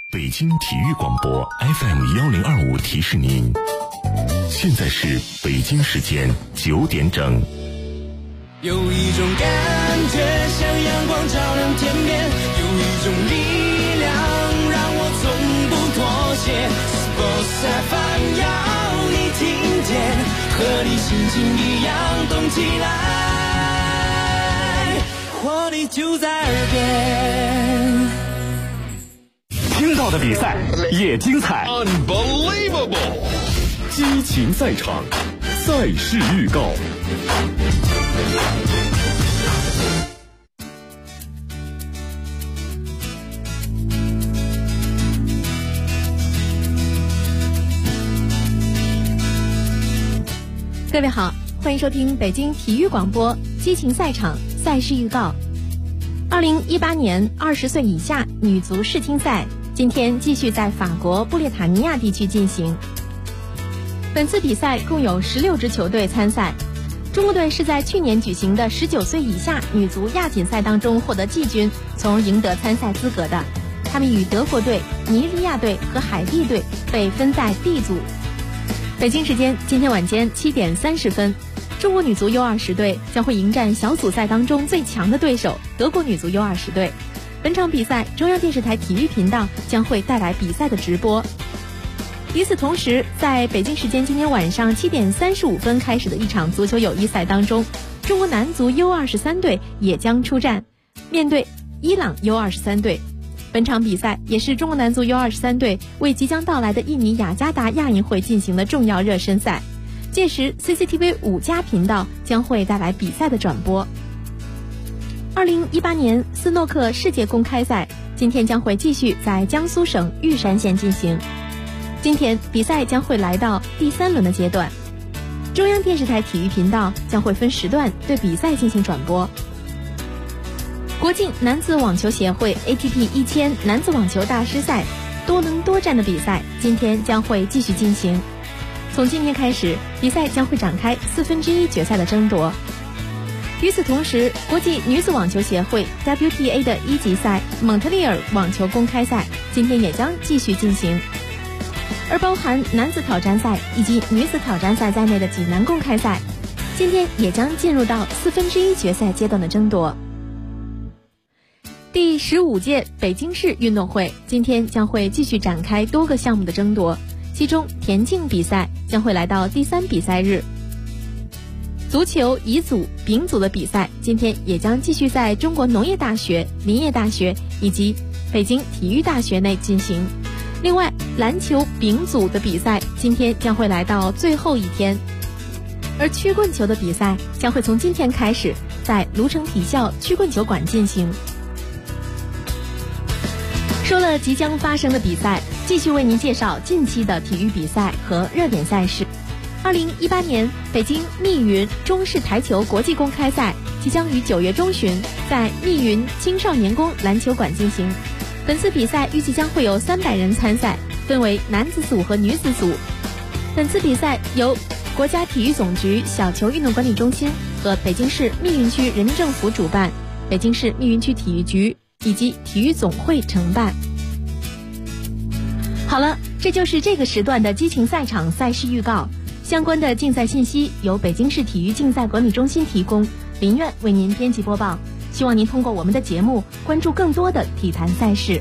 北京体育广播 FM1025提示您，现在是北京时间9点整。 有一种感觉像阳光照亮天边，有一种力量让我从不妥协。Sports FM 要你听见，和你心情一样动起来，活力就在耳边。 听到的比赛也精彩 Unbelievable 激情赛场，赛事预告。 各位好，欢迎收听北京体育广播激情赛场赛事预告。2018年20岁以下女足世青赛今天继续在法国布列塔尼亚地区进行。本次比赛共有16支球队参赛，中国队是在去年举行的19岁以下女足亚锦赛当中获得季军，从而赢得参赛资格的。他们与德国队、尼日利亚队和海地队被分在 D 组。北京时间今天晚间7点30分，中国女足 U20 队将会迎战小组赛当中最强的对手德国女足 U20 队。本场比赛中央电视台体育频道将会带来比赛的直播。与此同时，在北京时间今天晚上7点35分开始的一场足球友谊赛当中，中国男足 U23 队也将出战，面对伊朗 U23 队。本场比赛也是中国男足 U23 队为即将到来的印尼雅加达亚运会进行的重要热身赛。届时 CCTV 5+频道将会带来比赛的转播。2018年斯诺克世界公开赛今天将会继续在江苏省玉山县进行。今天比赛将会来到第3轮的阶段，中央电视台体育频道将会分时段对比赛进行转播。国际男子网球协会 ATP 1000男子网球大师赛多轮多战的比赛今天将会继续进行。从今天开始，比赛将会展开1/4决赛的争夺。与此同时，国际女子网球协会 WTA 的1级赛蒙特利尔网球公开赛今天也将继续进行，而包含男子挑战赛以及女子挑战赛在内的济南公开赛今天也将进入到1/4决赛阶段的争夺。第15届北京市运动会今天将会继续展开多个项目的争夺，其中田径比赛将会来到第3比赛日。足球乙组、丙组的比赛今天也将继续在中国农业大学、林业大学以及北京体育大学内进行。另外，篮球丙组的比赛今天将会来到最后一天，而曲棍球的比赛将会从今天开始在卢城体校曲棍球馆进行。说了即将发生的比赛，继续为您介绍近期的体育比赛和热点赛事。2018年北京密云中式台球国际公开赛即将于9月中旬在密云青少年宫篮球馆进行。本次比赛预计将会有300人参赛，分为男子组和女子组。本次比赛由国家体育总局小球运动管理中心和北京市密云区人民政府主办，北京市密云区体育局以及体育总会承办。好了，这就是这个时段的激情赛场赛事预告。相关的竞赛信息由北京市体育竞赛管理中心提供，林苑为您编辑播报。希望您通过我们的节目关注更多的体坛赛事。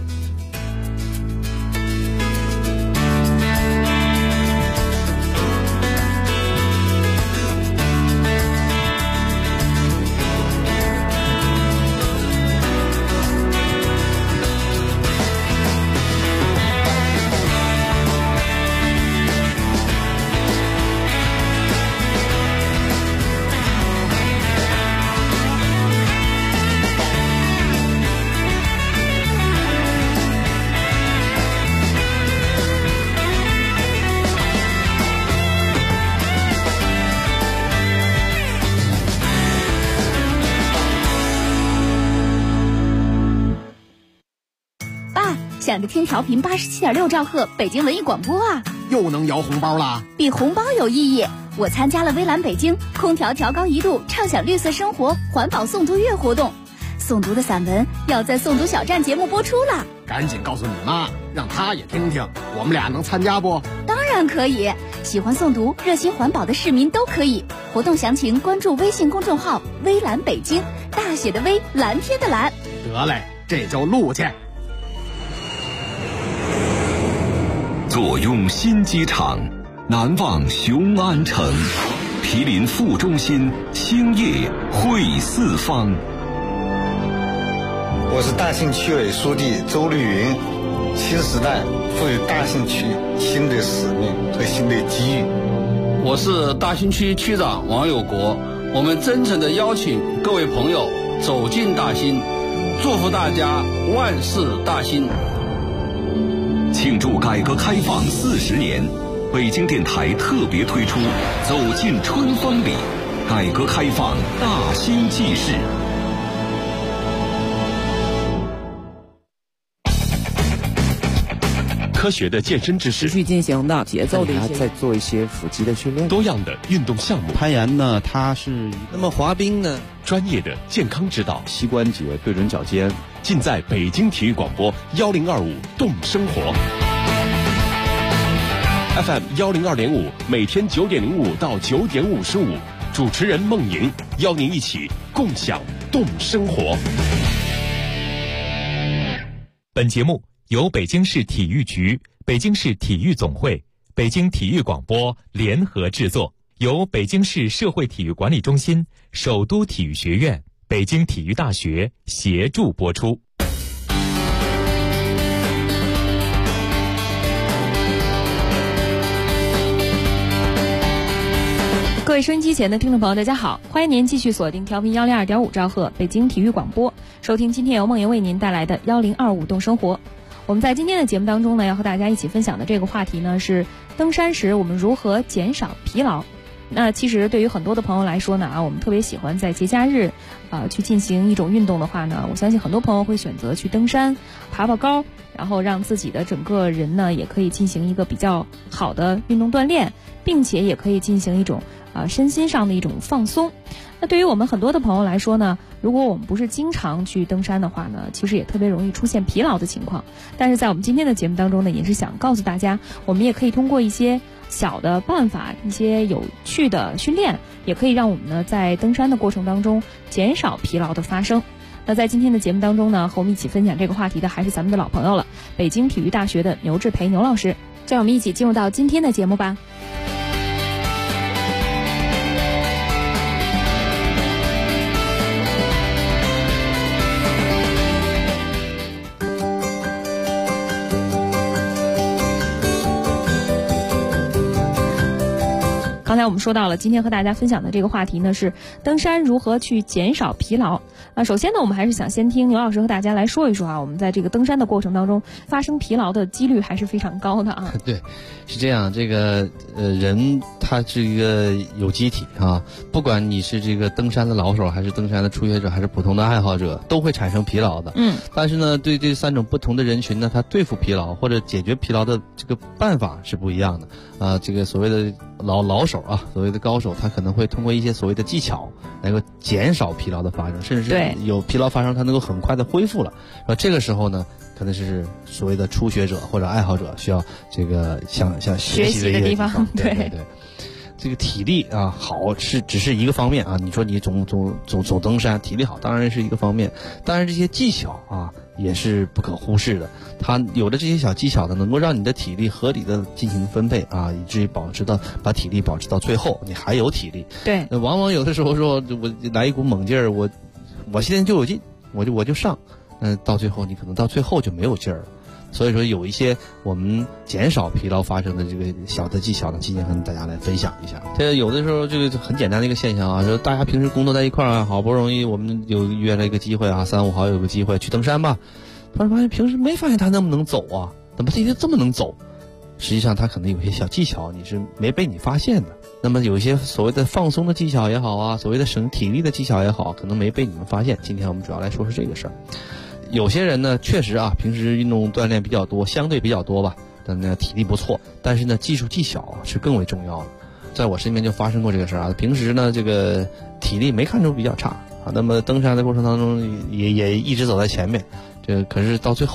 想着听调频87.6兆赫北京文艺广播啊， 又能摇红包啦！ 比红包有意义。我参加了微蓝北京空调调高1度畅享绿色生活环保诵读月活动，诵读的散文要在诵读小站节目播出了。 赶紧告诉你妈，让她也听听，我们俩能参加不？ 当然可以，喜欢诵读、热心环保的市民都可以。活动详情关注微信公众号“微蓝北京”，大写的微，蓝天的蓝。 得嘞，这就录去。 坐拥新机场，难忘雄安城，毗邻副中心，兴业汇四方。 我是大兴区委书记周绿云。新时代赋予大兴区新的使命和新的机遇。 我是大兴区区长王有国，我们真诚地邀请各位朋友走进大兴，祝福大家万事大兴。 庆祝改革开放40年，北京电台特别推出《走进春风里》，改革开放大兴纪事。 科学的健身知识， 持续进行的节奏的一些， 在做一些腹肌的训练， 多样的运动项目。 攀岩呢，它是那么滑冰呢， 专业的健康指导， 膝关节对准脚尖， 尽在北京体育广播1025动生活 FM 102.5，每天9点05到9点55，主持人孟莹邀您一起共享动生活。 本节目由北京市体育局、北京市体育总会、北京体育广播联合制作，由北京市社会体育管理中心、首都体育学院、北京体育大学协助播出。 各位收音机前的听众朋友，大家好，欢迎您继续锁定调频102.5兆赫北京体育广播，收听今天由梦莹为您带来的1025动生活。我们在今天的节目当中呢，要和大家一起分享的这个话题呢，是登山时我们如何减少疲劳。那其实对于很多的朋友来说呢，我们特别喜欢在节假日去进行一种运动的话呢，我相信很多朋友会选择去登山、爬爬高，然后让自己的整个人呢也可以进行一个比较好的运动锻炼，并且也可以进行一种身心上的一种放松。那对于我们很多的朋友来说呢，如果我们不是经常去登山的话呢，其实也特别容易出现疲劳的情况。但是在我们今天的节目当中呢，也是想告诉大家，我们也可以通过一些小的办法，一些有趣的训练，也可以让我们呢在登山的过程当中减少疲劳的发生。那在今天的节目当中呢，和我们一起分享这个话题的还是咱们的老朋友了，北京体育大学的牛志培牛老师。就让我们一起进入到今天的节目吧。刚才我们说到了，今天和大家分享的这个话题呢是登山如何去减少疲劳。首先呢，我们还是想先听牛老师和大家来说一说我们在这个登山的过程当中发生疲劳的几率还是非常高的啊。 对，是这样，这个人他是一个有机体啊，不管你是这个登山的老手，还是登山的初学者，还是普通的爱好者，都会产生疲劳的。但是呢，对这3种不同的人群呢，他对付疲劳或者解决疲劳的这个办法是不一样的啊。这个所谓的老手啊，所谓的高手，他可能会通过一些所谓的技巧能够减少疲劳的发生，甚至是有疲劳发生，他能够很快的恢复了。这个时候呢，可能是所谓的初学者或者爱好者需要这个像学习的一个地方。对，这个体力啊好只是一个方面啊。你说你总登山，体力好当然是一个方面，当然这些技巧啊也是不可忽视的。它有的这些小技巧呢，能够让你的体力合理的进行分配啊，以至于把体力保持到最后，你还有体力。对，那往往有的时候说我来一股猛劲儿，我现在就有劲，我就上，到最后你可能到最后就没有劲儿了。所以说有一些我们减少疲劳发生的这个小的技巧呢，今天跟大家来分享一下。这有的时候这个很简单的一个现象啊，说大家平时工作在一块儿啊，好不容易我们约了一个机会啊，3、5好友有个机会去登山吧，突然发现平时没发现他那么能走啊，怎么今天这么能走？实际上他可能有些小技巧你是没被你发现的。那么有一些所谓的放松的技巧也好啊，所谓的省体力的技巧也好，可能没被你们发现。今天我们主要来说这个事儿。有些人呢，确实啊，平时运动锻炼比较多，相对比较多吧，但呢体力不错，但是呢技术技巧是更为重要的。在我身边就发生过这个事儿啊，平时呢这个体力没看出比较差啊，那么登山的过程当中也一直走在前面，这可是到最后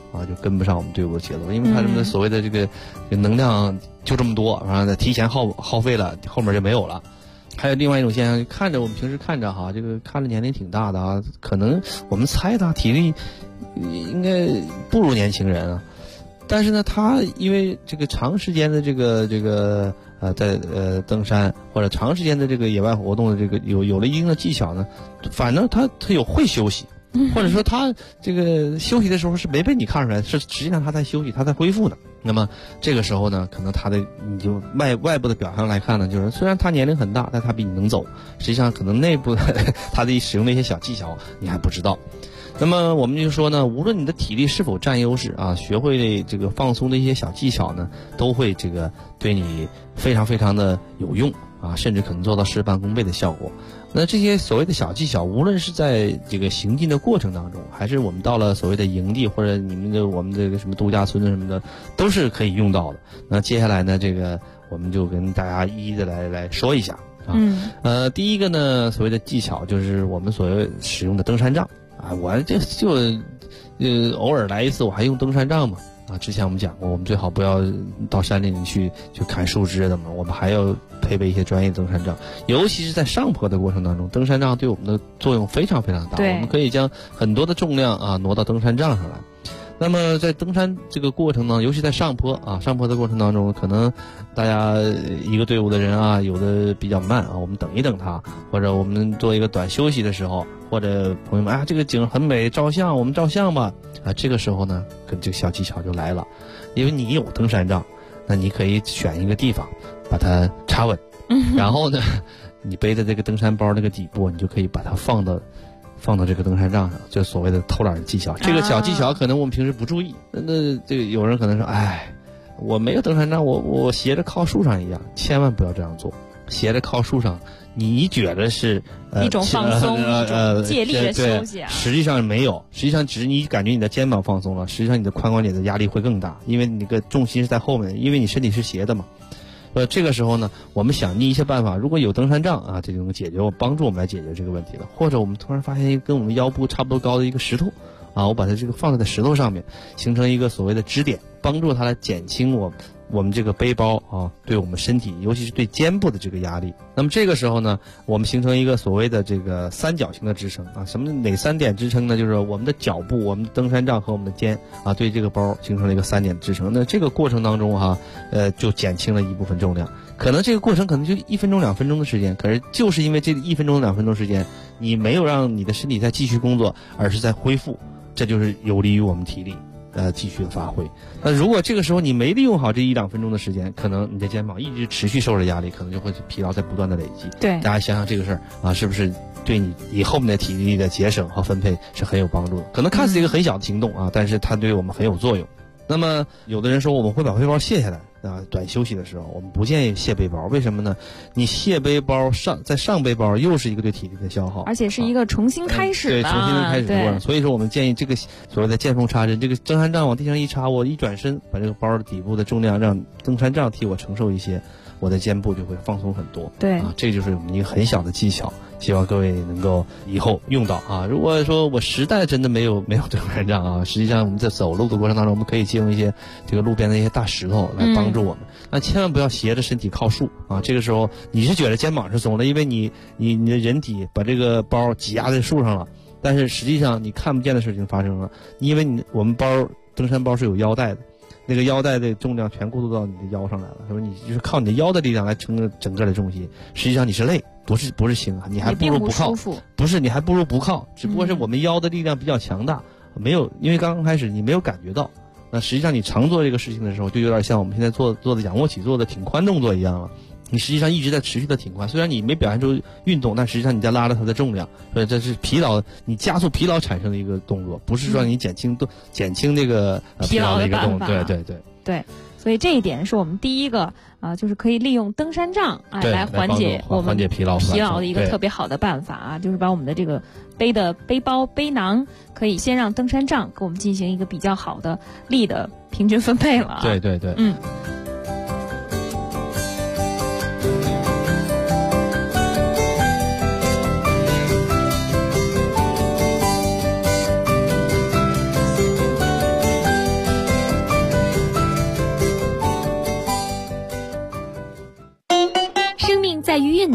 啊，就跟不上我们队伍的节奏，因为他们的所谓的这个能量就这么多，然后提前耗费了，后面就没有了。还有另外一种现象，看着我们平时看着哈，这个看着年龄挺大的啊，可能我们猜他体力应该不如年轻人啊，但是呢，他因为这个长时间的在登山或者长时间的这个野外活动的这个有了一定的技巧呢，反正他有会休息，或者说他这个休息的时候是没被你看出来，是实际上他在休息，他在恢复呢。那么这个时候呢，可能他的你就外部的表象来看呢，就是虽然他年龄很大，但他比你能走，实际上可能内部他的使用的一些小技巧你还不知道。那么我们就说呢，无论你的体力是否占优势啊，学会这个放松的一些小技巧呢，都会这个对你非常非常的有用啊，甚至可能做到事半功倍的效果。那这些所谓的小技巧，无论是在这个行进的过程当中，还是我们到了所谓的营地或者我们这个什么度假村什么的，都是可以用到的。那接下来呢，这个我们就跟大家一一的来说一下啊。第一个呢，所谓的技巧就是我们所谓使用的登山杖啊，我就偶尔来一次，我还用登山杖嘛。啊，之前我们讲过，我们最好不要到山里去砍树枝的嘛，我们还要配备一些专业登山杖，尤其是在上坡的过程当中，登山杖对我们的作用非常非常大，我们可以将很多的重量啊挪到登山杖上来。那么在登山这个过程呢，尤其在上坡的过程当中，可能大家一个队伍的人啊，有的比较慢啊，我们等一等他，或者我们做一个短休息的时候，或者朋友们这个景很美，照相，我们照相吧啊，这个时候呢，跟这个小技巧就来了，因为你有登山杖，那你可以选一个地方把它插稳，然后呢，你背的这个登山包那个底部，你就可以把它放到这个登山杖上，就所谓的偷懒的技巧。这个小技巧可能我们平时不注意，那这个有人可能说，我没有登山杖，我斜着靠树上一样，千万不要这样做。斜着靠树上，你觉得是一种放松，一种借力的休息啊， 实际上没有，实际上只是你感觉你的肩膀放松了，实际上你的髋关节的压力会更大，因为你的重心是在后面，因为你身体是斜的嘛。这个时候呢，我们想尽一些办法，如果有登山杖啊，这就能帮助我们来解决这个问题了。或者我们突然发现一个跟我们腰部差不多高的一个石头啊，我把它这个放在石头上面，形成一个所谓的支点，帮助它来减轻我们这个背包啊对我们身体，尤其是对肩部的这个压力。那么这个时候呢，我们形成一个所谓的这个三角形的支撑啊。哪3点支撑呢？就是我们的脚部、我们的登山杖和我们的肩啊，对这个包形成了一个3点支撑。那这个过程当中就减轻了一部分重量。可能这个过程可能就1分钟2分钟的时间，可是就是因为这1分钟2分钟时间，你没有让你的身体再继续工作，而是在恢复，这就是有利于我们体力继续的发挥。那如果这个时候你没利用好这1、2分钟的时间，可能你的肩膀一直持续受着压力，可能就会疲劳在不断的累积。 对， 大家想想这个事儿啊，是不是对你以后面的体力的节省和分配是很有帮助的？可能看似一个很小的行动啊，但是它对我们很有作用。那么有的人说我们会把背包卸下来啊，短休息的时候我们不建议卸背包，为什么呢？你卸背包上背包又是一个对体力的消耗， 而且是一个重新开始的， 对，重新开始的过程。所以说我们建议这个所谓的见缝插针，这个登山杖往地上一插，我一转身把这个包的底部的重量让登山杖替我承受一些，我的肩部就会放松很多。 对啊，这就是我们一个很小的技巧，希望各位能够以后用到啊。如果说我实在真的没有登山杖啊，实际上我们在走路的过程当中，我们可以借用一些这个路边的一些大石头来帮助我们。那千万不要斜着身体靠树啊！这个时候你是觉得肩膀是松的，因为你的人体把这个包挤压在树上了，但是实际上你看不见的事情发生了，因为我们登山包是有腰带的，那个腰带的重量全过渡到你的腰上来了，是不是？你就是靠你的腰的力量来撑着整个的重心，实际上你是累，不是轻啊，你还不如不靠，你还不如不靠，只不过是我们腰的力量比较强大，没有，因为刚开始你没有感觉到。那实际上你常做这个事情的时候，就有点像我们现在做的仰卧起坐的挺髋动作一样了。你实际上一直在持续的挺髋，虽然你没表现出运动，但实际上你在拉着它的重量，所以这是疲劳，你加速疲劳产生的一个动作，不是说你减轻这个疲劳的一个动作。对。 所以这一点是我们第一个就是可以利用登山杖来缓解我们疲劳的一个特别好的办法啊，就是把我们的这个背的背包背囊可以先让登山杖给我们进行一个比较好的力的平均分配了。 对，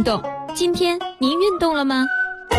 动。今天您运动了吗？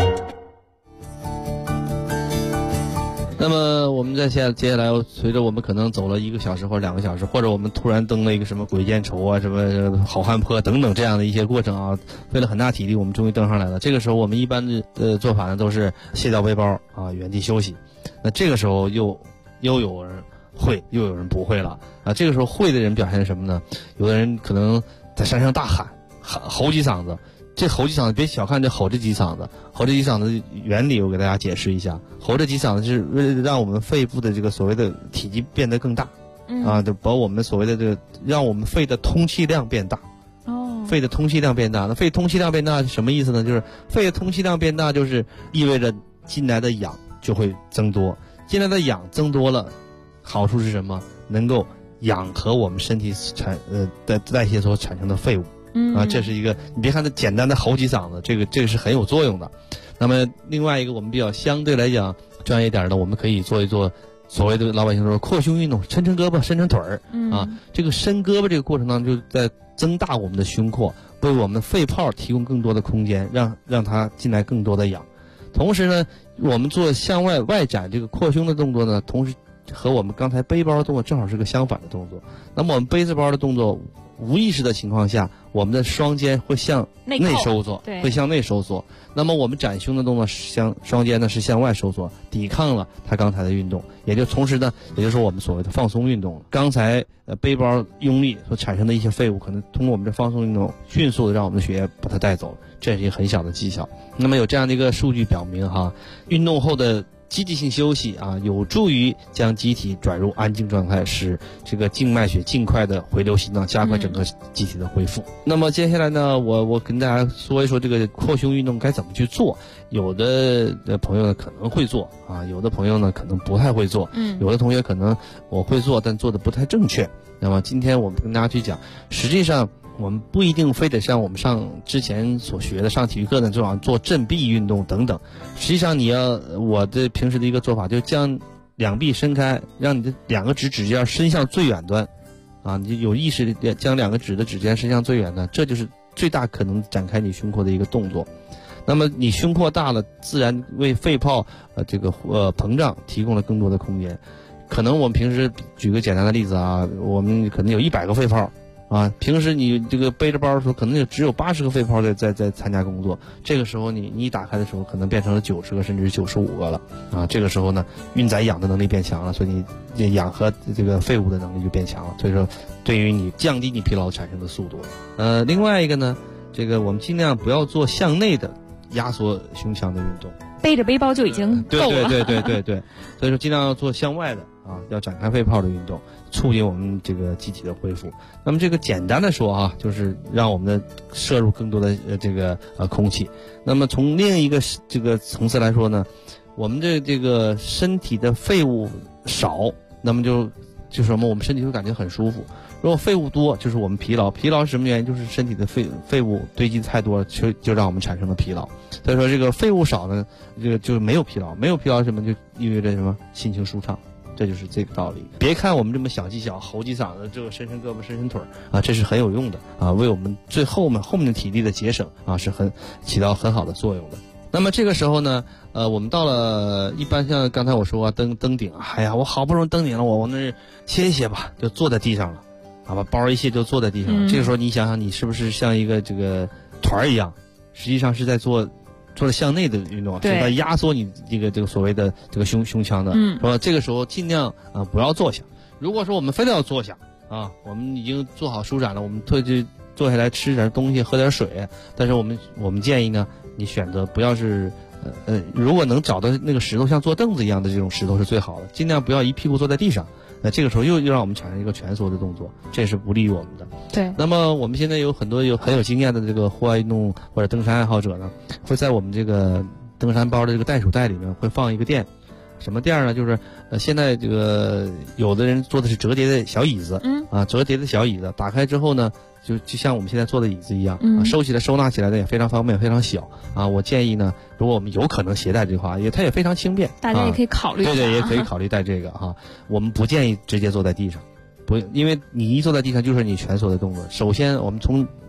那么我们接下来随着我们可能走了1个小时或者2个小时，或者我们突然登了一个什么鬼见愁啊，什么好汉坡等等这样的一些过程啊，费了很大体力，我们终于登上来了。这个时候我们一般的做法呢都是卸掉背包啊，原地休息。那这个时候又有人会，又有人不会了啊。这个时候会的人表现什么呢？有的人可能在山上大喊吼几嗓子。这吼几嗓子，别小看这吼这几嗓子，吼这几嗓子原理我给大家解释一下。吼这几嗓子是为了让我们肺部的这个所谓的体积变得更大，啊，就把我们所谓的这个让我们肺的通气量变大。 哦， 肺的通气量变大，那肺通气量变大是什么意思呢？就是肺的通气量变大，就是意味着进来的氧就会增多，进来的氧增多了，好处是什么？能够氧和我们身体代谢所产生的废物。啊，这是一个，你别看它简单的吼几嗓子，这个是很有作用的。那么另外一个，我们比较相对来讲专业点的，我们可以做一做所谓的老百姓说扩胸运动，抻胳膊，伸腿儿。啊，这个伸胳膊这个过程当中，就在增大我们的胸廓，为我们的肺泡提供更多的空间，让它进来更多的氧。同时呢，我们做向外展这个扩胸的动作呢，同时和我们刚才背包的动作正好是个相反的动作。那么我们背着包的动作，无意识的情况下，我们的双肩会向内收缩，会向内收缩。那么我们展胸的动作双肩呢是向外收缩，抵抗了它刚才的运动，也就是我们所谓的放松运动。刚才背包用力所产生的一些废物，可能通过我们这放松运动，迅速的让我们的血液把它带走，这是一个很小的技巧。那么有这样的一个数据表明哈，运动后的积极性休息啊，有助于将机体转入安静状态，使这个静脉血尽快的回流心脏，加快整个机体的恢复。那么接下来呢，我跟大家说一说这个扩胸运动该怎么去做。有的朋友呢可能会做啊，有的朋友呢可能不太会做。有的同学可能我会做，但做的不太正确。那么今天我们跟大家去讲，实际上我们不一定非得像我们之前所学的上体育课呢，就往做振臂运动等等。实际上我的平时的一个做法，就将两臂伸开，让你的2个指尖伸向最远端，啊，你就有意识地将2个指的指尖伸向最远端，这就是最大可能展开你胸廓的一个动作。那么你胸廓大了，自然为肺泡膨胀提供了更多的空间。可能我们平时举个简单的例子啊，我们可能有100个肺泡。啊，平时你这个背着包的时候，可能只有80个肺泡在参加工作。这个时候你一打开的时候，可能变成了90个甚至是95个了。啊，这个时候呢，运载氧的能力变强了，所以你氧和这个废物的能力就变强了。所以说，对于你降低你疲劳产生的速度。另外一个呢，这个我们尽量不要做向内的压缩胸腔的运动。 背着背包就已经够了。 对，所以说尽量要做向外的啊，要展开肺泡的运动，促进我们这个机体的恢复。那么这个简单的说啊，就是让我们的摄入更多的空气。那么从另一个这个层次来说呢，我们这个身体的废物少，那么就是什么，我们身体会感觉很舒服。如果废物多，就是我们疲劳。疲劳是什么原因？就是身体的废物堆积太多了，就让我们产生了疲劳。所以说这个废物少呢，这个就没有疲劳。没有疲劳什么，就意味着什么？心情舒畅。这就是这个道理。别看我们这么小技巧，吼几嗓子，这个伸胳膊伸腿啊，这是很有用的啊，为我们最后面的体力的节省啊，是起到很好的作用的。那么这个时候呢，我们到了一般像刚才我说登顶，哎呀，我好不容易登顶了，我那歇一歇吧，就坐在地上了，啊，把包一卸就坐在地上了。这个时候你想想，你是不是像一个这个团一样，实际上是在做向内的运动，是在压缩你这个所谓的这个胸腔的。说这个时候尽量不要坐下。如果说我们非得要坐下啊，我们已经做好舒展了，我们坐下来吃点东西，喝点水。但是我们建议呢，你选择不要是如果能找到那个石头像坐凳子一样的这种石头是最好的，尽量不要一屁股坐在地上。这个时候又让我们产生一个蜷缩的动作，这是不利于我们的。 对。 那么我们现在有很多很有经验的这个户外运动或者登山爱好者呢，会在我们这个登山包的这个袋鼠袋里面会放一个垫。什么垫呢？就是现在这个有的人做的是折叠的小椅子，折叠的小椅子打开之后呢，就像我们现在坐的椅子一样，收纳起来的也非常方便，非常小啊。我建议呢，如果我们有可能携带这话，它也非常轻便， 大家也可以考虑一下。 对，也可以考虑带这个哈。我们不建议直接坐在地上，因为你一坐在地上就是你蜷缩的动作。首先，我们从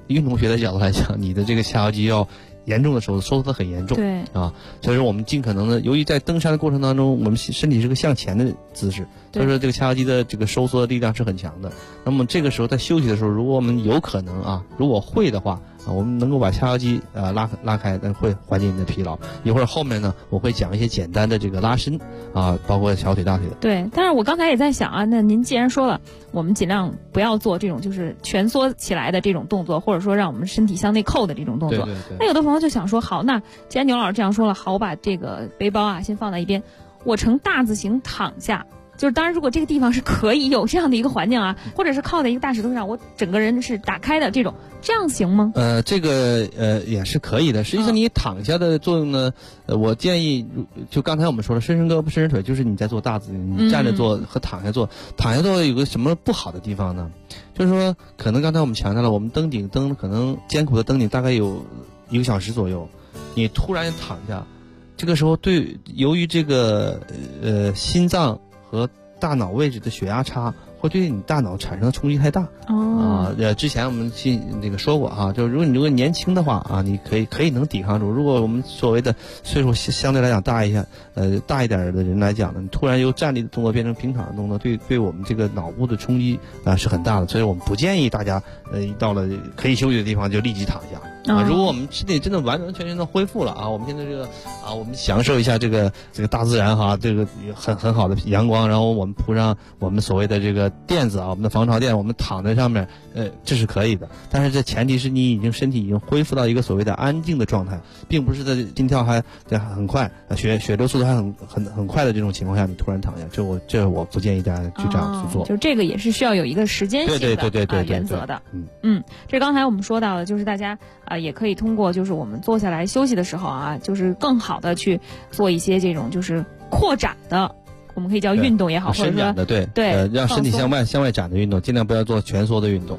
运动学的角度来讲，你的这个下腰肌要严重的收缩得很严重， 对啊，所以说我们尽可能的，由于在登山的过程当中，我们身体是个向前的姿势，所以说这个下腰肌的这个收缩的力量是很强的。那么这个时候在休息的时候，如果我们有可能啊，如果会的话啊，我们能够把下腰肌拉开，那会缓解你的疲劳。一会儿后面呢，我会讲一些简单的这个拉伸啊，包括小腿、大腿的。 对，但是我刚才也在想啊，那您既然说了，我们尽量不要做这种就是蜷缩起来的这种动作，或者说让我们身体向内扣的这种动作。 对。 那有的朋友就想说，好，那既然牛老师这样说了，好，我把这个背包啊先放在一边，我呈大字形躺下。就是当然，如果这个地方是可以有这样的一个环境啊，或者是靠在一个大石头上，我整个人是打开的这样行吗？ 这个也是可以的。实际上你躺下的作用呢，我建议就刚才我们说了，伸胳膊伸腿，就是你在做大字，你站着做和躺下做。躺下做有个什么不好的地方呢？就是说，可能刚才我们强调了，我们登可能艰苦的登顶大概有1个小时左右，你突然躺下，这个时候由于这个心脏和大脑位置的血压差，会对你大脑产生的冲击太大。之前我们那个说过啊，就是如果年轻的话啊，你可以能抵抗住。如果我们所谓的岁数相对来讲大一点的人来讲呢，你突然由站立的动作变成平躺的动作，对我们这个脑部的冲击是很大的。所以我们不建议大家到了可以休息的地方就立即躺下。如果我们身体真的完完全全的恢复了啊，我们现在这个我们享受一下这个大自然哈，这个很好的阳光，然后我们铺上我们所谓的这个垫子啊，我们的防潮垫，我们躺在上面，这是可以的。但是这前提是你身体已经恢复到一个所谓的安静的状态，并不是在心跳还很快，血流速度还很快的这种情况下，你突然躺下，这我不建议大家去这样去做。 就这个也是需要有一个时间性的原则的。这刚才我们说到的，就是大家也可以通过就是我们坐下来休息的时候啊，就是更好的去做一些这种就是扩展的，我们可以叫运动也好，或者说对，让身体向外展的运动，尽量不要做蜷缩的运动。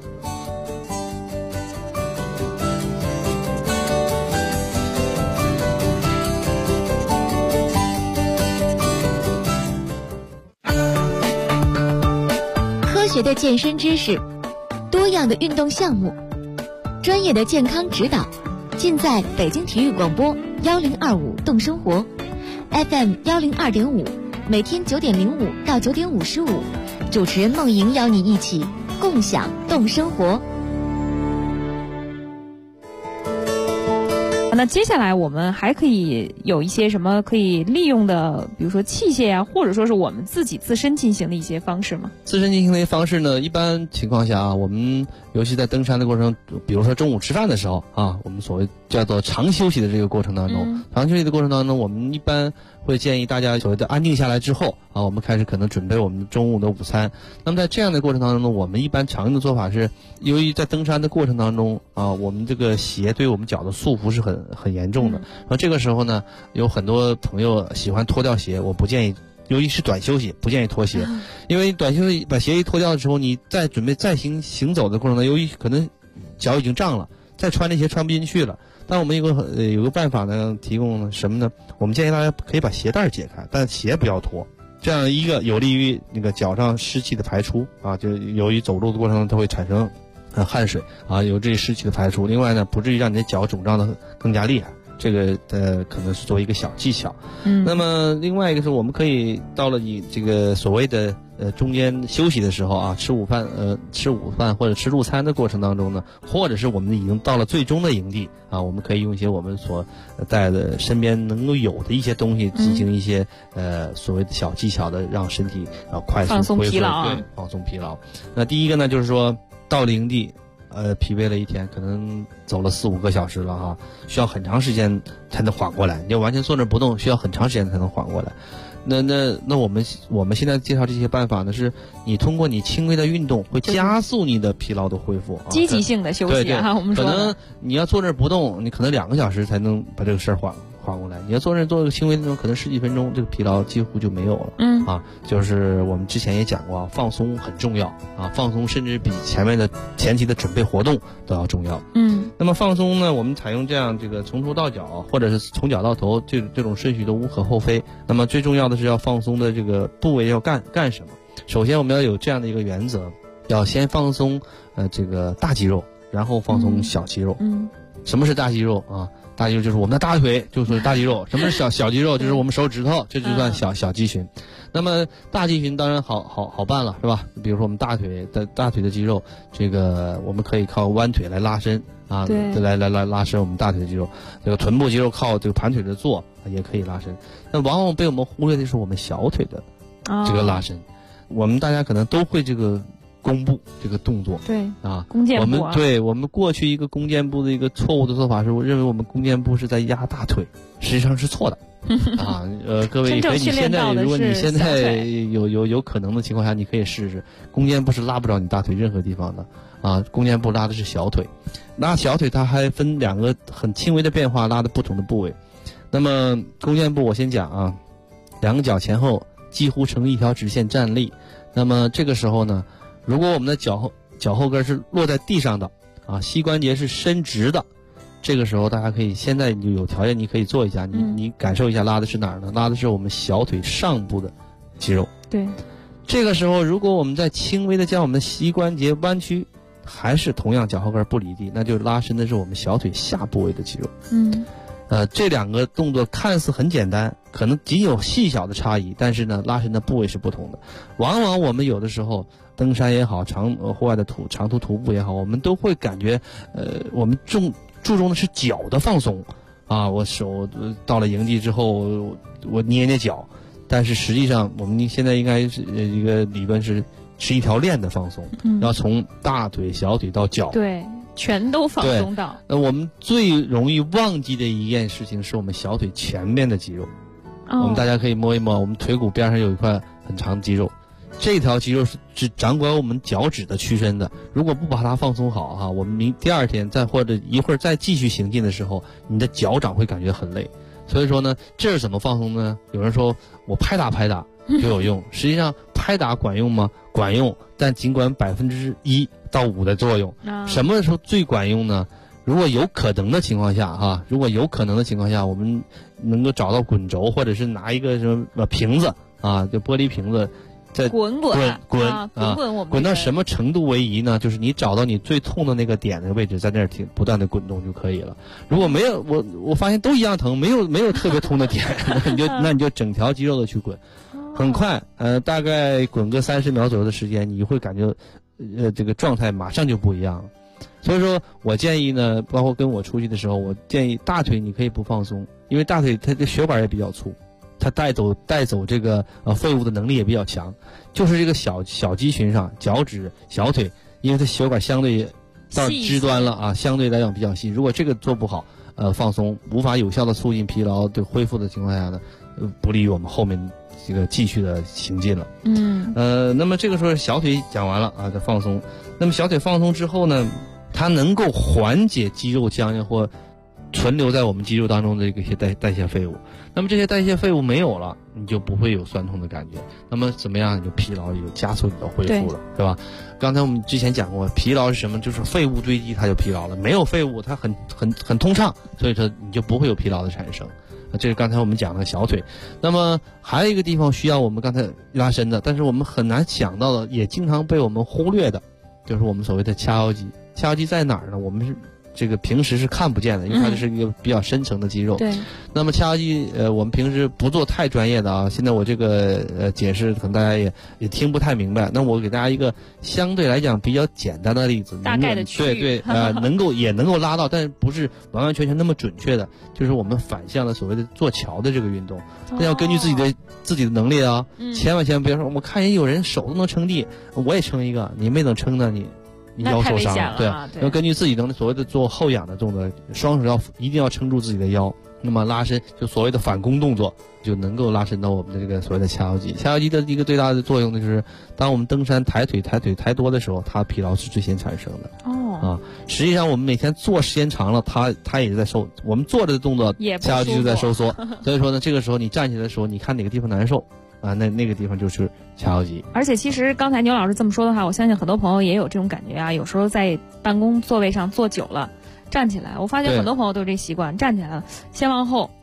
科学的健身知识，多样的运动项目，专业的健康指导，尽在北京体育广播1025动生活 FM 102.5，每天9点05到9点55，主持人梦莹邀你一起共享动生活。 那接下来我们还可以有一些什么可以利用的，比如说器械啊，或者说是我们自身进行的一些方式吗？ 自身进行的一些方式呢，一般情况下啊，我们尤其在登山的过程中，比如说中午吃饭的时候啊，我们所谓叫做长休息的这个过程当中，长休息的过程当中，我们一般会建议大家所谓的安静下来之后啊，我们开始可能准备我们中午的午餐。那么在这样的过程当中呢，我们一般常用的做法是，由于在登山的过程当中啊，我们这个鞋对我们脚的束缚是很严重的。那这个时候呢，有很多朋友喜欢脱掉鞋，我不建议。尤其是短休息，不建议脱鞋，因为短休息把鞋一脱掉的时候，你在准备再行走的过程中，由于可能脚已经胀了，再穿这鞋穿不进去了。但我们有个办法呢，提供什么呢？我们建议大家可以把鞋带解开，但鞋不要脱。这样一个有利于那个脚上湿气的排出啊，就由于走路的过程中它会产生汗水啊，有这湿气的排出。另外呢，不至于让你的脚肿胀的更加厉害。这个可能是作为一个小技巧。那么另外一个是我们可以到了你这个所谓的中间休息的时候啊，吃午饭或者吃入餐的过程当中呢，或者是我们已经到了最终的营地啊，我们可以用一些我们所带的身边能够有的一些东西进行一些所谓的小技巧的，让身体快速放松疲劳对，放松疲劳。那第一个呢，就是说到了营地。疲惫了一天，可能走了4-5个小时了哈，需要很长时间才能缓过来。你要完全坐那不动，需要很长时间才能缓过来。那我们现在介绍这些办法呢，是你通过你轻微的运动，会加速你的疲劳的恢复。 积极性的休息啊，我们说可能你要坐那不动，你可能2个小时才能把这个事儿缓过来。你要坐那做个轻微的运动，可能10几分钟，这个疲劳几乎就没有了。就是我们之前也讲过，放松很重要啊，放松甚至比前期的准备活动都要重要。那么放松呢，我们采用这样这个从头到脚，或者是从脚到头这种顺序都无可厚非。那么最重要的是要放松的这个部位要干什么？首先我们要有这样的一个原则，要先放松这个大肌肉然后放松小肌肉。什么是大肌肉啊？大肌肉就是我们的大腿，就是大肌肉。什么是小肌肉？就是我们手指头，这就算小肌群。那么大肌群当然好办了，是吧？比如说我们大腿的肌肉，这个我们可以靠弯腿来拉伸啊，来拉伸我们大腿的肌肉。这个臀部肌肉靠这个盘腿的坐也可以拉伸。那往往被我们忽略的是我们小腿的这个拉伸。我们大家可能都会这个弓步这个动作， 对啊， 弓箭步我们过去一个弓箭步的一个错误的做法是，我认为我们弓箭步是在压大腿，实际上是错的啊。各位，如果你现在有可能的情况下，你可以试试弓箭步是拉不着你大腿任何地方的啊。弓箭步拉的是小腿，拉小腿它还分2个很轻微的变化，拉的不同的部位。那么弓箭步我先讲啊，2个脚前后几乎成一条直线站立。那么这个时候呢，如果我们的脚后跟是落在地上的啊，膝关节是伸直的，这个时候大家可以现在你有条件你可以做一下，你感受一下拉的是哪儿呢？拉的是我们小腿上部的肌肉。 对， 这个时候如果我们再轻微的将我们的膝关节弯曲，还是同样脚后跟不离地，那就拉伸的是我们小腿下部位的肌肉。这2个动作看似很简单，可能仅有细小的差异，但是呢，拉伸的部位是不同的。往往我们有的时候登山也好，户外的长途徒步也好，我们都会感觉，我们注重的是脚的放松啊。我手到了营地之后，我捏捏脚，但是实际上我们现在应该是一个理论是一条链的放松，要从大腿、小腿到脚。 对。全都放松到。 我们最容易忘记的一件事情是我们小腿前面的肌肉。我们大家可以摸一摸，我们腿骨边上有一块很长的肌肉，这条肌肉是掌管我们脚趾的屈伸的。如果不把它放松好哈，我们第2天或者一会儿再继续行进的时候，你的脚掌会感觉很累。所以说呢，这是怎么放松呢？有人说我拍打就有用，实际上拍打管用吗？管用，但仅管1%到5%的作用。什么时候最管用呢？如果有可能的情况下我们能够找到滚轴，或者是拿一个什么瓶子啊，就玻璃瓶子，再滚到什么程度为宜呢？就是你找到你最痛的那个点的位置，在那儿不断的滚动就可以了。如果没有，我发现都一样疼，没有特别痛的点，那你就整条肌肉的去滚，很快，大概滚个30秒左右的时间，你会感觉这个状态马上就不一样了。所以说我建议呢，包括跟我出去的时候，我建议大腿你可以不放松，因为大腿它的血管也比较粗，它带走这个废物的能力也比较强。就是这个小肌群上，脚趾、小腿，因为它血管相对到肢端了啊，相对来讲比较细。如果这个做不好，放松无法有效的促进疲劳的恢复的情况下呢，不利于我们后面这个继续的行进了。那么这个时候小腿讲完了啊，再放松。那么小腿放松之后呢，它能够缓解肌肉僵硬或存留在我们肌肉当中的一些代谢废物。那么这些代谢废物没有了，你就不会有酸痛的感觉。那么怎么样，你就疲劳也就加速你的恢复了，是吧？刚才我们之前讲过，疲劳是什么？就是废物堆积，它就疲劳了。没有废物，它很通畅，所以说你就不会有疲劳的产生。这是刚才我们讲的小腿。那么还有一个地方需要我们刚才拉伸的，但是我们很难想到的，也经常被我们忽略的，就是我们所谓的髂腰肌。髂腰肌在哪儿呢？我们是这个平时是看不见的，因为它是一个比较深层的肌肉。 对。 那么髂腰肌，我们平时不做太专业的啊。现在我这个解释可能大家也听不太明白。那我给大家一个相对来讲比较简单的例子， 大概的区域。 对，也能够拉到，但是不是完完全全那么准确的。就是我们反向的所谓的做桥的这个运动，那要根据自己的能力啊，千万别说我看有人手都能撑地，我也撑一个，你没等撑呢，你腰受伤了，对，要根据自己能力，所谓的做后仰的动作，双手一定要撑住自己的腰，那么拉伸就所谓的反弓动作，就能够拉伸到我们的这个所谓的髂腰肌。髂腰肌的一个最大的作用呢，就是当我们登山抬腿抬多的时候，它疲劳是最先产生的。实际上我们每天坐时间长了，它也是在我们坐着的动作，髂腰肌就在收缩。所以说呢，这个时候你站起来的时候，你看哪个地方难受啊，那个地方就是髂腰肌。 而且其实刚才牛老师这么说的话，我相信很多朋友也有这种感觉啊。有时候在办公座位上坐久了，站起来，我发现很多朋友都有这习惯，站起来了，先往后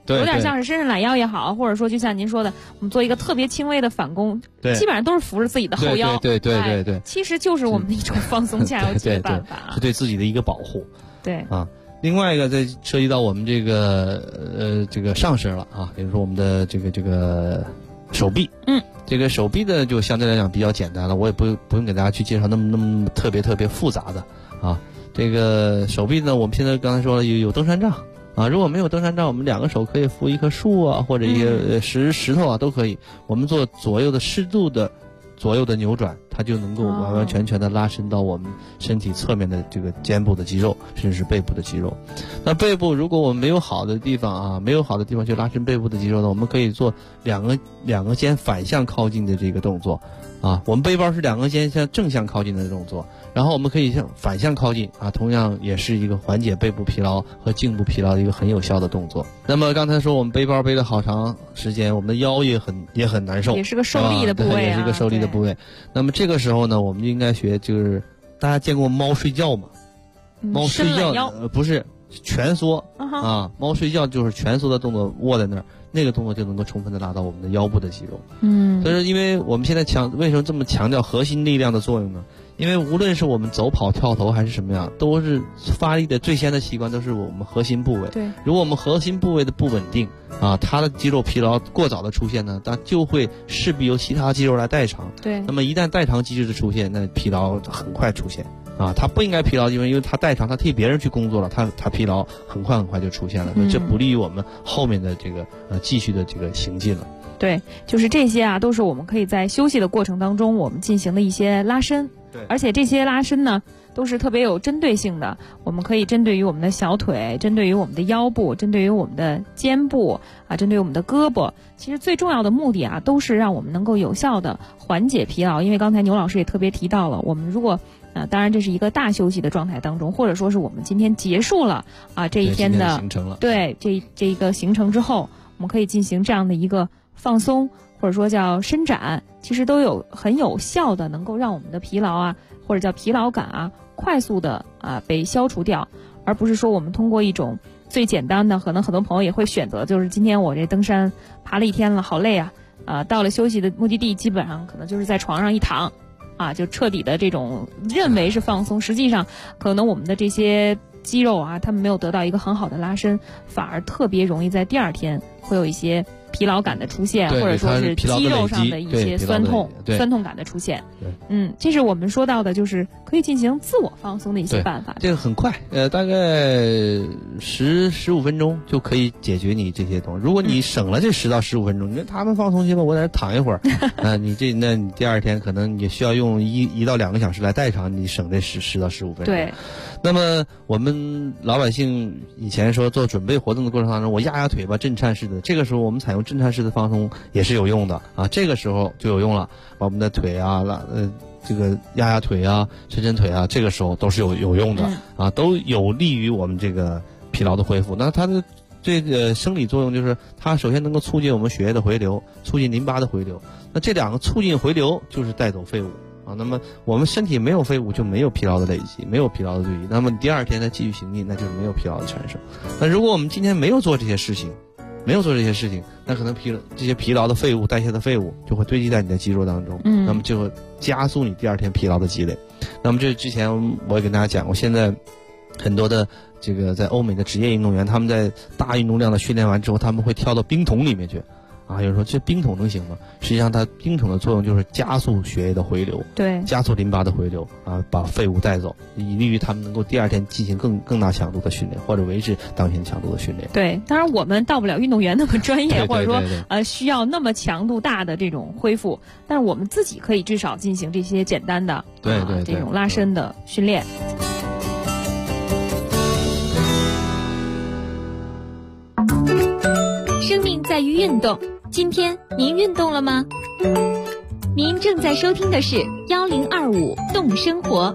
有点像是伸伸懒腰也好，或者说就像您说的，我们做一个特别轻微的反弓，基本上都是扶着自己的后腰。 对， 其实就是我们的一种放松下腰肌的办法， 是对自己的一个保护。 对啊，另外一个再涉及到我们这个上身了啊，比如说我们的这个手臂，这个手臂的就相对来讲比较简单了，我也不用给大家去介绍那么特别复杂的啊。这个手臂呢，我们现在刚才说了有登山杖啊，如果没有登山杖，我们2个手可以扶一棵树啊，或者一个石头啊都可以。我们做左右的适度的左右的扭转，它就能够完完全全的拉伸到我们身体侧面的这个肩部的肌肉，甚至是背部的肌肉。那背部如果我们没有好的地方啊，没有好的地方去拉伸背部的肌肉呢，我们可以做两个肩反向靠近的这个动作啊。我们背包是2个肩向正向靠近的动作，然后我们可以向反向靠近啊，同样也是一个缓解背部疲劳和颈部疲劳的一个很有效的动作。那么刚才说我们背包背了好长时间，我们的腰也很难受， 也是个受力的部位也是一个受力的部位。那么这个时候呢，我们就应该学，就是大家见过猫睡觉吗？猫睡觉不是蜷缩啊，猫睡觉就是蜷缩的动作，卧在那儿，那个动作就能够充分的拉到我们的腰部的肌肉。所以说，因为我们现在为什么这么强调核心力量的作用呢？因为无论是我们走跑跳投还是什么样，都是发力的最先的器官都是我们核心部位。 对， 如果我们核心部位的不稳定啊，它的肌肉疲劳过早的出现呢，它就会势必由其他肌肉来代偿。 对， 那么一旦代偿机制的出现，那疲劳很快出现啊。它不应该疲劳，因为它代偿，它替别人去工作了，它疲劳很快就出现了，这不利于我们后面的这个继续的这个行进了。 对，就是这些啊，都是我们可以在休息的过程当中我们进行的一些拉伸。 对， 而且这些拉伸呢，都是特别有针对性的。我们可以针对于我们的小腿，针对于我们的腰部，针对于我们的肩部啊，针对于我们的胳膊。其实最重要的目的啊，都是让我们能够有效的缓解疲劳。因为刚才牛老师也特别提到了，我们如果当然这是一个大休息的状态当中，或者说是我们今天结束了啊这一天的行程了， 对这一个行程之后，我们可以进行这样的一个放松，或者说叫伸展，其实都有很有效的能够让我们的疲劳啊，或者叫疲劳感啊，快速的被消除掉，而不是说我们通过一种最简单的，可能很多朋友也会选择，就是今天我这登山爬了一天了，好累啊，到了休息的目的地，基本上可能就是在床上一躺，就彻底的这种认为是放松，实际上可能我们的这些肌肉啊，他们没有得到一个很好的拉伸，反而特别容易在第二天会有一些疲劳感的出现，或者说是肌肉上的一些酸痛感的出现。这是我们说到的，就是可以进行自我放松的一些办法。 这个很快，大概10-15分钟就可以解决你这些东西。如果你省了这10到15分钟，你说他们放松去吧，我在这躺一会儿，那你第二天可能你需要用1到2个小时来代偿你省这10到15分钟。 对。 那么我们老百姓以前说做准备活动的过程当中，我压腿吧，震颤式的，这个时候我们采用震颤式的放松也是有用的啊，这个时候就有用了，把我们的腿啊这个压腿啊，伸腿啊，这个时候都是有用的啊，都有利于我们这个疲劳的恢复。那它的这个生理作用就是它首先能够促进我们血液的回流，促进淋巴的回流。那这2个促进回流就是带走废物啊。那么我们身体没有废物，就没有疲劳的累积，没有疲劳的堆积。那么第二天再继续行进，那就是没有疲劳的产生。那如果我们今天没有做这些事情，那可能这些疲劳的废物、代谢的废物就会堆积在你的肌肉当中，那么就会加速你第二天疲劳的积累。那么这之前我也跟大家讲过，现在很多的这个在欧美的职业运动员，他们在大运动量的训练完之后，他们会跳到冰桶里面去。有人说这冰桶能行吗？实际上它冰桶的作用就是加速血液的回流， 对， 加速淋巴的回流把废物带走，以利于他们能够第二天进行更大强度的训练，或者维持当前强度的训练。 对，当然我们到不了运动员那么专业，或者说需要那么强度大的这种恢复，但是我们自己可以至少进行这些简单的这种拉伸的训练。 生命在于运动，今天您运动了吗？您正在收听的是1025动生活。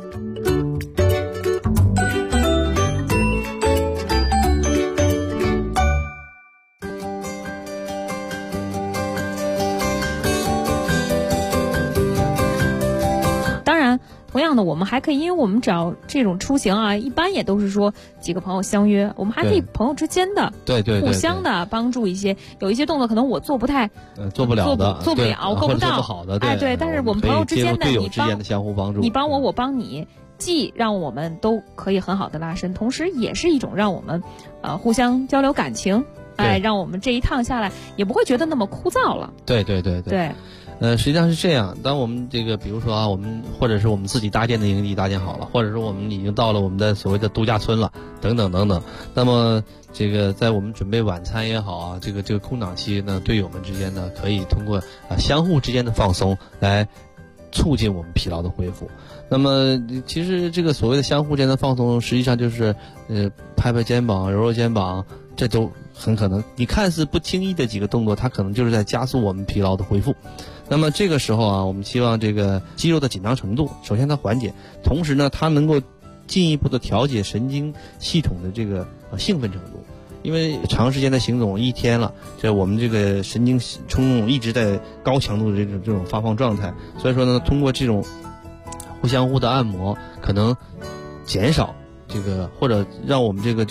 样的，我们还可以，因为我们只要这种出行啊，一般也都是说几个朋友相约，我们还可以朋友之间的互相的帮助一些，有一些动作可能我做不太做不了的， 做不了，够不到， 做不好的， 对，但是我们朋友之间的队友之间的相互帮助， 你帮我，我帮你。既让我们都可以很好的拉伸，同时也是一种让我们，互相交流感情，让我们这一趟下来也不会觉得那么枯燥了。 对。实际上是这样。当我们这个，比如说啊，我们或者是我们自己搭建的营地搭建好了，或者说我们已经到了我们的所谓的度假村了，等等等等。那么这个在我们准备晚餐也好啊，这个空档期呢，队友们之间呢，可以通过相互之间的放松来促进我们疲劳的恢复。那么其实这个所谓的相互间的放松，实际上就是拍拍肩膀、揉揉肩膀，这都很可能你看似不经意的几个动作，它可能就是在加速我们疲劳的恢复。那么这个时候啊，我们希望这个肌肉的紧张程度首先它缓解，同时呢它能够进一步的调节神经系统的这个兴奋程度。因为长时间的行走一天了，这我们这个神经冲动一直在高强度的这种发放状态，所以说呢，通过这种相互的按摩，可能减少这个或者让我们这个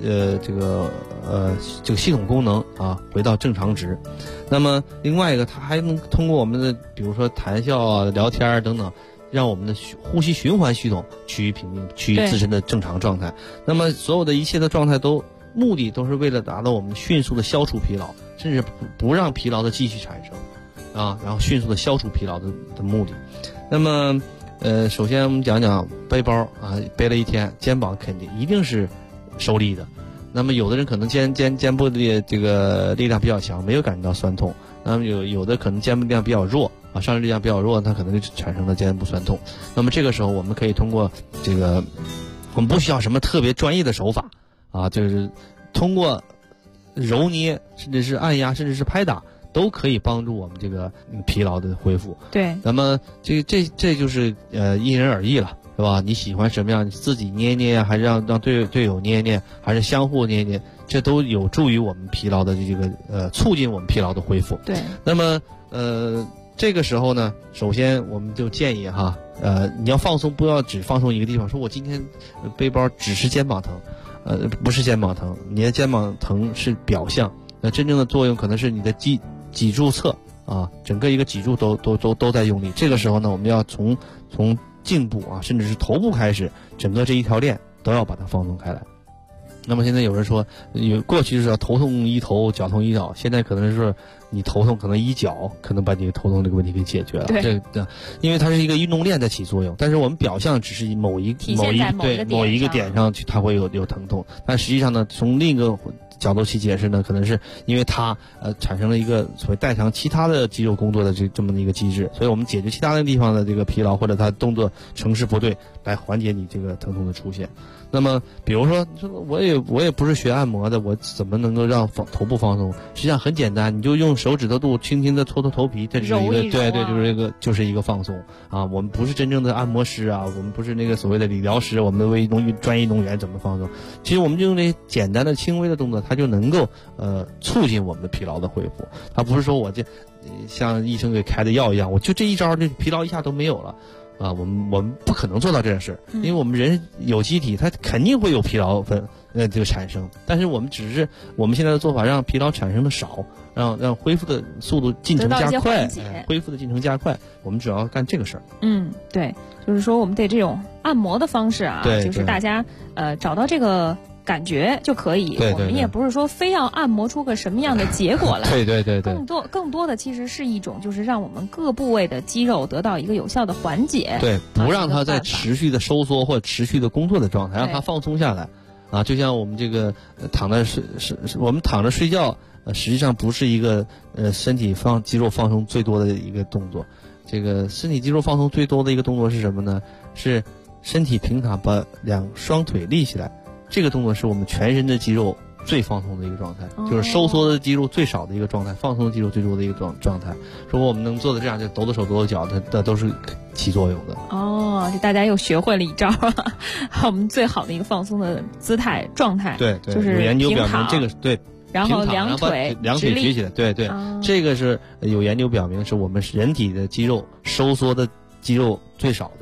系统功能啊回到正常值。那么另外一个，它还能通过我们的比如说谈笑啊、聊天啊等等，让我们的呼吸循环系统趋于平静，趋于自身的正常状态。那么所有的一切的状态目的都是为了达到我们迅速的消除疲劳，甚至不让疲劳的继续产生啊，然后迅速的消除疲劳的目的。那么首先我们讲讲背包啊，背了一天，肩膀肯定一定是受力的。那么有的人可能肩部的这个力量比较强，没有感觉到酸痛。那么有的可能肩部力量比较弱啊，上肢力量比较弱，它可能就产生了肩部酸痛。那么这个时候我们可以通过这个，我们不需要什么特别专业的手法啊，就是通过揉捏，甚至是按压，甚至是拍打，都可以帮助我们这个疲劳的恢复。 对。 那么这就是因人而异了，是吧？你喜欢什么样？你自己捏捏啊，还是让队友捏捏，还是相互捏捏？这都有助于我们疲劳的这个促进我们疲劳的恢复。 对。 那么这个时候呢，首先我们就建议哈，你要放松，不要只放松一个地方。说我今天背包只是肩膀疼。不是肩膀疼，你的肩膀疼是表象，那真正的作用可能是你的脊柱侧啊，整个一个脊柱都在用力。这个时候呢，我们要从颈部啊，甚至是头部开始，整个这一条链都要把它放松开来。那么现在有人说，过去是头痛医头，脚痛医脚，现在可能是你头痛可能医脚，可能把你头痛这个问题给解决了。 对， 因为它是一个运动链在起作用，但是我们表象只是某一个点上去，它会有疼痛，但实际上呢，从另一个角度去解释呢，可能是因为它产生了一个所谓代偿其他的肌肉工作的这么一个机制，所以我们解决其他的地方的这个疲劳或者它动作程式不对，来缓解你这个疼痛的出现。那么比如说我也不是学按摩的，我怎么能够让头部放松？实际上很简单，你就用手指头肚轻轻的搓头皮，这是一个就是一个放松啊。我们不是真正的按摩师啊，我们不是那个所谓的理疗师，我们为专业运动员怎么放松？其实我们就用这些简单的轻微的动作，它就能够促进我们的疲劳的恢复。它不是说我这像医生给开的药一样，我就这一招，这疲劳一下都没有了。啊，我们不可能做到这件事，因为我们人有机体，它肯定会有疲劳这个产生，但是我们只是我们现在的做法让疲劳产生的少，让恢复的速度进程加快，恢复的进程加快，我们主要干这个事儿。 对，就是说我们得这种按摩的方式啊，就是大家找到这个感觉就可以，我们也不是说非要按摩出个什么样的结果来。 对， 更多的其实是一种，就是让我们各部位的肌肉得到一个有效的缓解。 对，不让它在持续的收缩或持续的工作的状态，让它放松下来。啊，就像我们这个我们躺着睡觉，实际上不是一个身体肌肉放松最多的一个动作。这个身体肌肉放松最多的一个动作是什么呢？是身体平躺，把双腿立起来。这个动作是我们全身的肌肉最放松的一个状态，就是收缩的肌肉最少的一个状态，放松的肌肉最多的一个状态。如果我们能做的这样，就抖抖手抖抖脚，它都是起作用的。 就大家又学会了一招，我们最好的一个放松的姿态状态。 对， 就是有研究表明这个对。 然后两腿举起来，对，这个是有研究表明是我们人体的肌肉收缩的肌肉最少的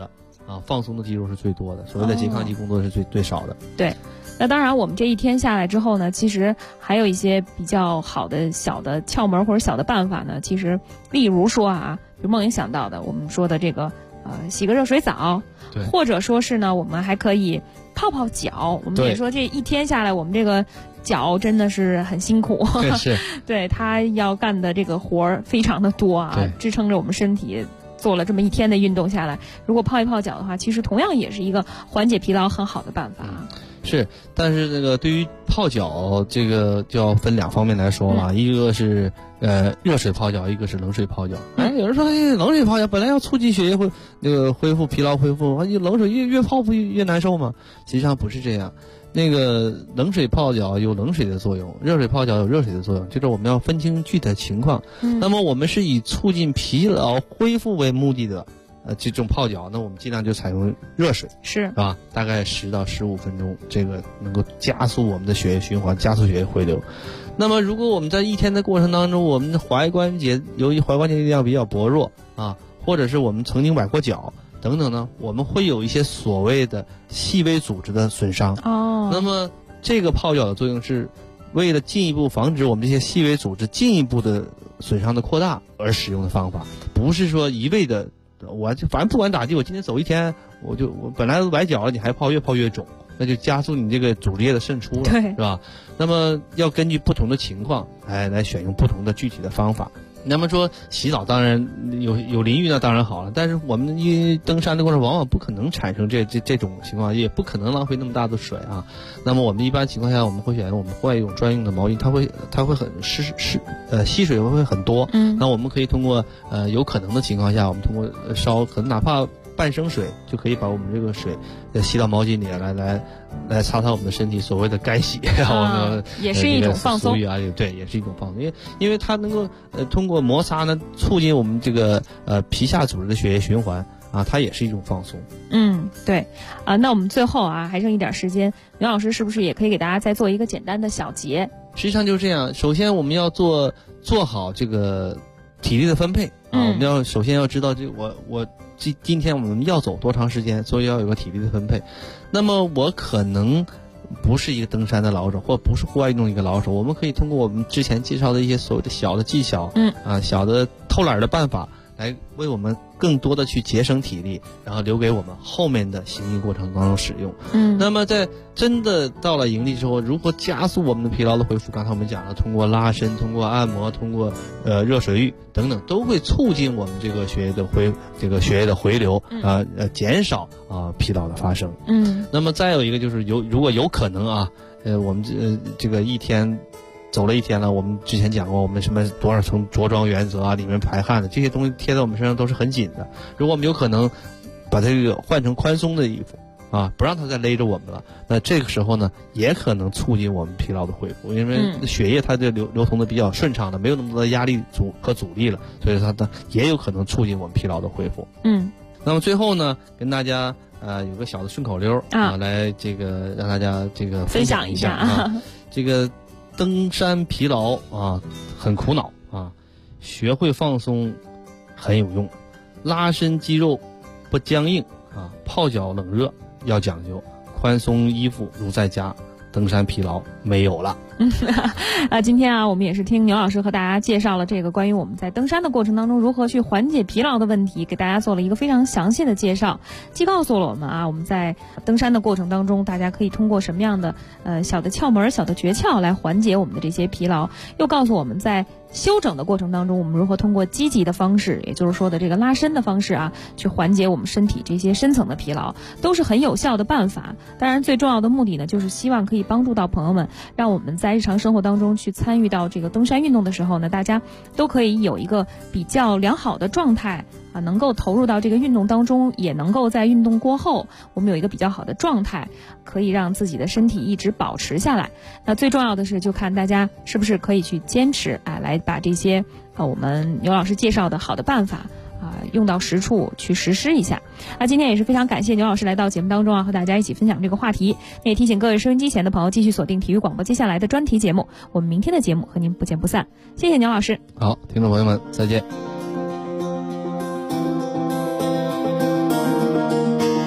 啊，放松的肌肉是最多的，所谓的拮抗肌工作是最少的。 对。那当然我们这一天下来之后呢，其实还有一些比较好的小的窍门或者小的办法呢，其实例如说啊，比如梦莹想到的我们说的这个洗个热水澡，或者说是呢我们还可以泡泡脚。我们也说这一天下来我们这个脚真的是很辛苦， 是对，他要干的这个活儿非常的多啊，支撑着我们身体做了这么一天的运动下来，如果泡一泡脚的话，其实同样也是一个缓解疲劳很好的办法。 是，但是这个对于泡脚这个就要分两方面来说了，一个是热水泡脚，一个是冷水泡脚。有人说冷水泡脚本来要促进血液恢复疲劳恢复，冷水越泡不越难受吗？实际上不是这样。那个冷水泡脚有冷水的作用，热水泡脚有热水的作用，就是我们要分清具体的情况。那么我们是以促进疲劳恢复为目的的。这种泡脚，那我们尽量就采用热水，是吧？大概10到15分钟，这个能够加速我们的血液循环，加速血液回流。那么，如果我们在一天的过程当中，我们的由于踝关节力量比较薄弱啊，或者是我们曾经崴过脚等等呢，我们会有一些所谓的细微组织的损伤。那么这个泡脚的作用是为了进一步防止我们这些细微组织进一步的损伤的扩大而使用的方法，不是说一味的。我就反正不管咋地，我今天走一天，我本来崴脚了，你还泡越泡越肿，那就加速你这个阻力液的渗出了，是吧？那么要根据不同的情况，来选用不同的具体的方法。那么说洗澡当然有淋浴那当然好了，但是我们因为登山的过程往往不可能产生这种情况，也不可能浪费那么大的水啊。那么我们一般情况下我们会选用我们户外用专用的毛巾，它会很吸水会很多。那我们可以通过有可能的情况下，我们通过烧可能哪怕半升水就可以把我们这个水吸到毛巾里来擦擦我们的身体，所谓的干洗， 也是一种放松啊，对，也是一种放松，因为它能够通过摩擦呢促进我们这个皮下组织的血液循环啊，它也是一种放松。 对啊，那我们最后啊还剩一点时间，刘老师是不是也可以给大家再做一个简单的小结？ 实际上就是这样，首先我们要做好这个体力的分配啊，我们首先要知道我今天我们要走多长时间，所以要有个体力的分配。那么我可能不是一个登山的老手，或不是户外运动一个老手，我们可以通过我们之前介绍的一些所谓的小的技巧，小的偷懒的办法，来为我们更多的去节省体力，然后留给我们后面的行进过程当中使用。那么在真的到了营地之后，如何加速我们的疲劳的恢复？刚才我们讲了，通过拉伸、通过按摩、通过热水浴等等，都会促进我们这个血液的回流减少疲劳的发生。那么再有一个就是如果有可能啊，我们这个一天走了一天了，我们之前讲过，我们什么多少层着装原则啊，里面排汗的这些东西贴在我们身上都是很紧的。如果我们有可能把这个换成宽松的衣服啊，不让它再勒着我们了，那这个时候呢，也可能促进我们疲劳的恢复，因为血液它就流通的比较顺畅了，没有那么多的压力和阻力了，所以它也有可能促进我们疲劳的恢复。那么最后呢，跟大家有个小的顺口溜啊，来这个让大家这个分享一下啊，这个登山疲劳啊很苦恼啊，学会放松很有用，拉伸肌肉不僵硬啊，泡脚冷热要讲究，宽松衣服如在家，登山疲劳没有了。 今天啊，我们也是听牛老师和大家介绍了这个关于我们在登山的过程当中如何去缓解疲劳的问题，给大家做了一个非常详细的介绍，既告诉了我们啊，我们在登山的过程当中，大家可以通过什么样的小的窍门、小的诀窍来缓解我们的这些疲劳，又告诉我们在休整的过程当中，我们如何通过积极的方式，也就是说的这个拉伸的方式啊，去缓解我们身体这些深层的疲劳，都是很有效的办法。当然，最重要的目的呢，就是希望可以帮助到朋友们，让我们在日常生活当中去参与到这个登山运动的时候呢，大家都可以有一个比较良好的状态啊，能够投入到这个运动当中，也能够在运动过后，我们有一个比较好的状态，可以让自己的身体一直保持下来。那最重要的是，就看大家是不是可以去坚持啊，来把这些我们牛老师介绍的好的办法用到实处去实施一下。今天也是非常感谢牛老师来到节目当中啊，和大家一起分享这个话题。也提醒各位收音机前的朋友继续锁定体育广播接下来的专题节目，我们明天的节目和您不见不散。谢谢牛老师。 好，听众朋友们再见。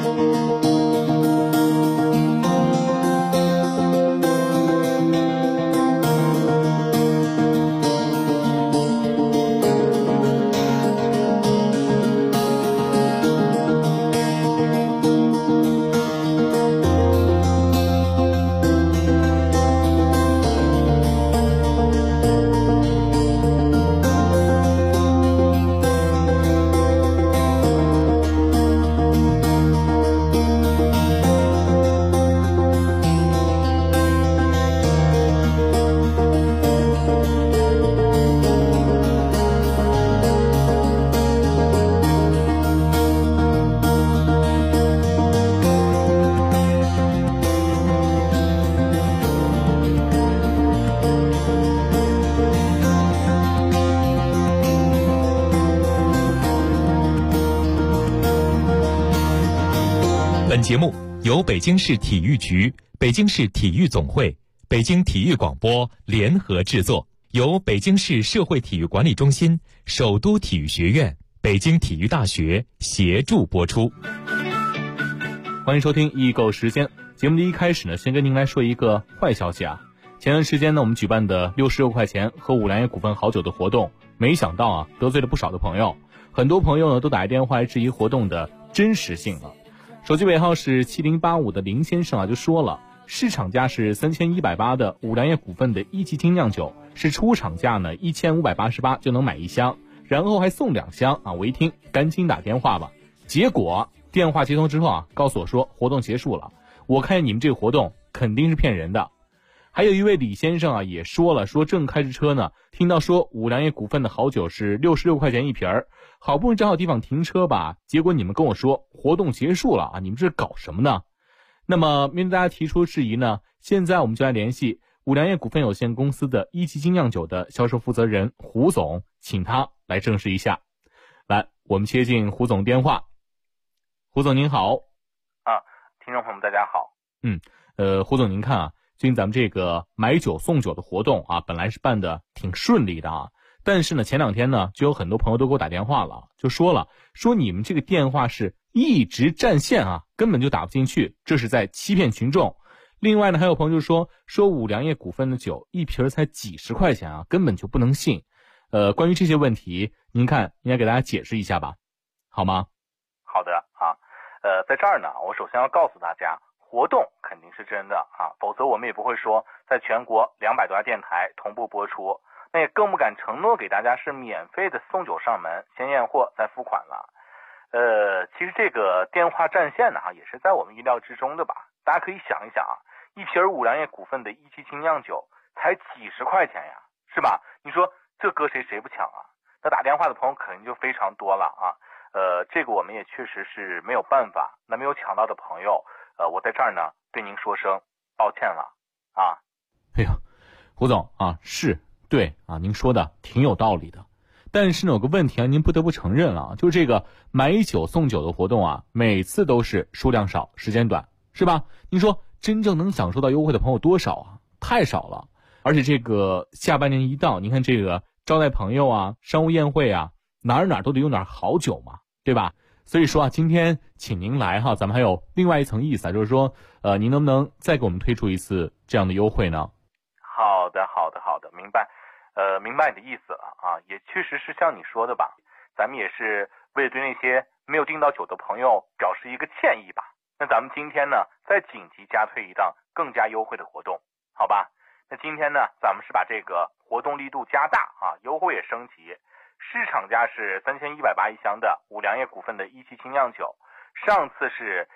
本节目由北京市体育局、北京市体育总会、北京体育广播联合制作，由北京市社会体育管理中心、首都体育学院、北京体育大学协助播出。 欢迎收听易购时间。节目的一开始呢，先跟您来说一个坏消息啊。前段时间呢，我们举办的66块钱喝五粮液股份好酒的活动，没想到啊，得罪了不少的朋友。很多朋友呢，都打电话来质疑活动的真实性了。手机尾号是7085的林先生啊，就说了，市场价是3180的五粮液股份的一级精酿酒，是出厂价呢1588就能买一箱，然后还送2箱啊！我一听，赶紧打电话吧。结果电话接通之后啊，告诉我说活动结束了。我看你们这个活动肯定是骗人的。还有一位李先生啊，也说了，说正开着车呢，听到说五粮液股份的好酒是66块钱一瓶儿，好不容易找好地方停车吧，结果你们跟我说活动结束了啊，你们这是搞什么呢？那么面对大家提出质疑呢，现在我们就来联系五粮液股份有限公司的一级精酿酒的销售负责人胡总，请他来证实一下。来，我们接进胡总电话。胡总您好。 听众朋友们大家好。 胡总您看啊，最近咱们这个买酒送酒的活动啊，本来是办的挺顺利的啊，但是呢前2天呢，就有很多朋友都给我打电话了，就说你们这个电话是一直占线啊，根本就打不进去，这是在欺骗群众。另外呢，还有朋友就说五粮液股份的酒一瓶才几十块钱啊，根本就不能信。关于这些问题，您看应该给大家解释一下吧，好吗？ 好的啊，在这儿呢，我首先要告诉大家，活动肯定是真的啊，否则我们也不会说在全国200多家电台同步播出，那也更不敢承诺给大家是免费的送酒上门，先验货再付款了。其实这个电话占线呢，也是在我们意料之中的吧。大家可以想一想啊，一瓶五粮液股份的一级精酿酒才几十块钱呀，是吧？你说这搁谁不抢啊？那打电话的朋友肯定就非常多了啊。这个我们也确实是没有办法。那没有抢到的朋友，我在这儿呢对您说声抱歉了啊。 哎呀，胡总啊，是对啊，您说的挺有道理的。但是呢，有个问题啊，您不得不承认了，就是这个买酒送酒的活动啊，每次都是数量少，时间短，是吧？您说真正能享受到优惠的朋友多少啊？太少了。而且这个下半年一到，您看这个招待朋友啊，商务宴会啊，哪儿都得用点好酒嘛，对吧？所以说啊，今天请您来哈，咱们还有另外一层意思啊，就是说，您能不能再给我们推出一次这样的优惠呢？ 好的，明白。明白你的意思了啊，也确实是像你说的吧，咱们也是为了对那些没有订到酒的朋友表示一个歉意吧。那咱们今天呢，再紧急加推一档更加优惠的活动，好吧？那今天呢，咱们是把这个活动力度加大啊，优惠也升级。市场价是3180一箱的五粮液股份的一级精酿酒，上次是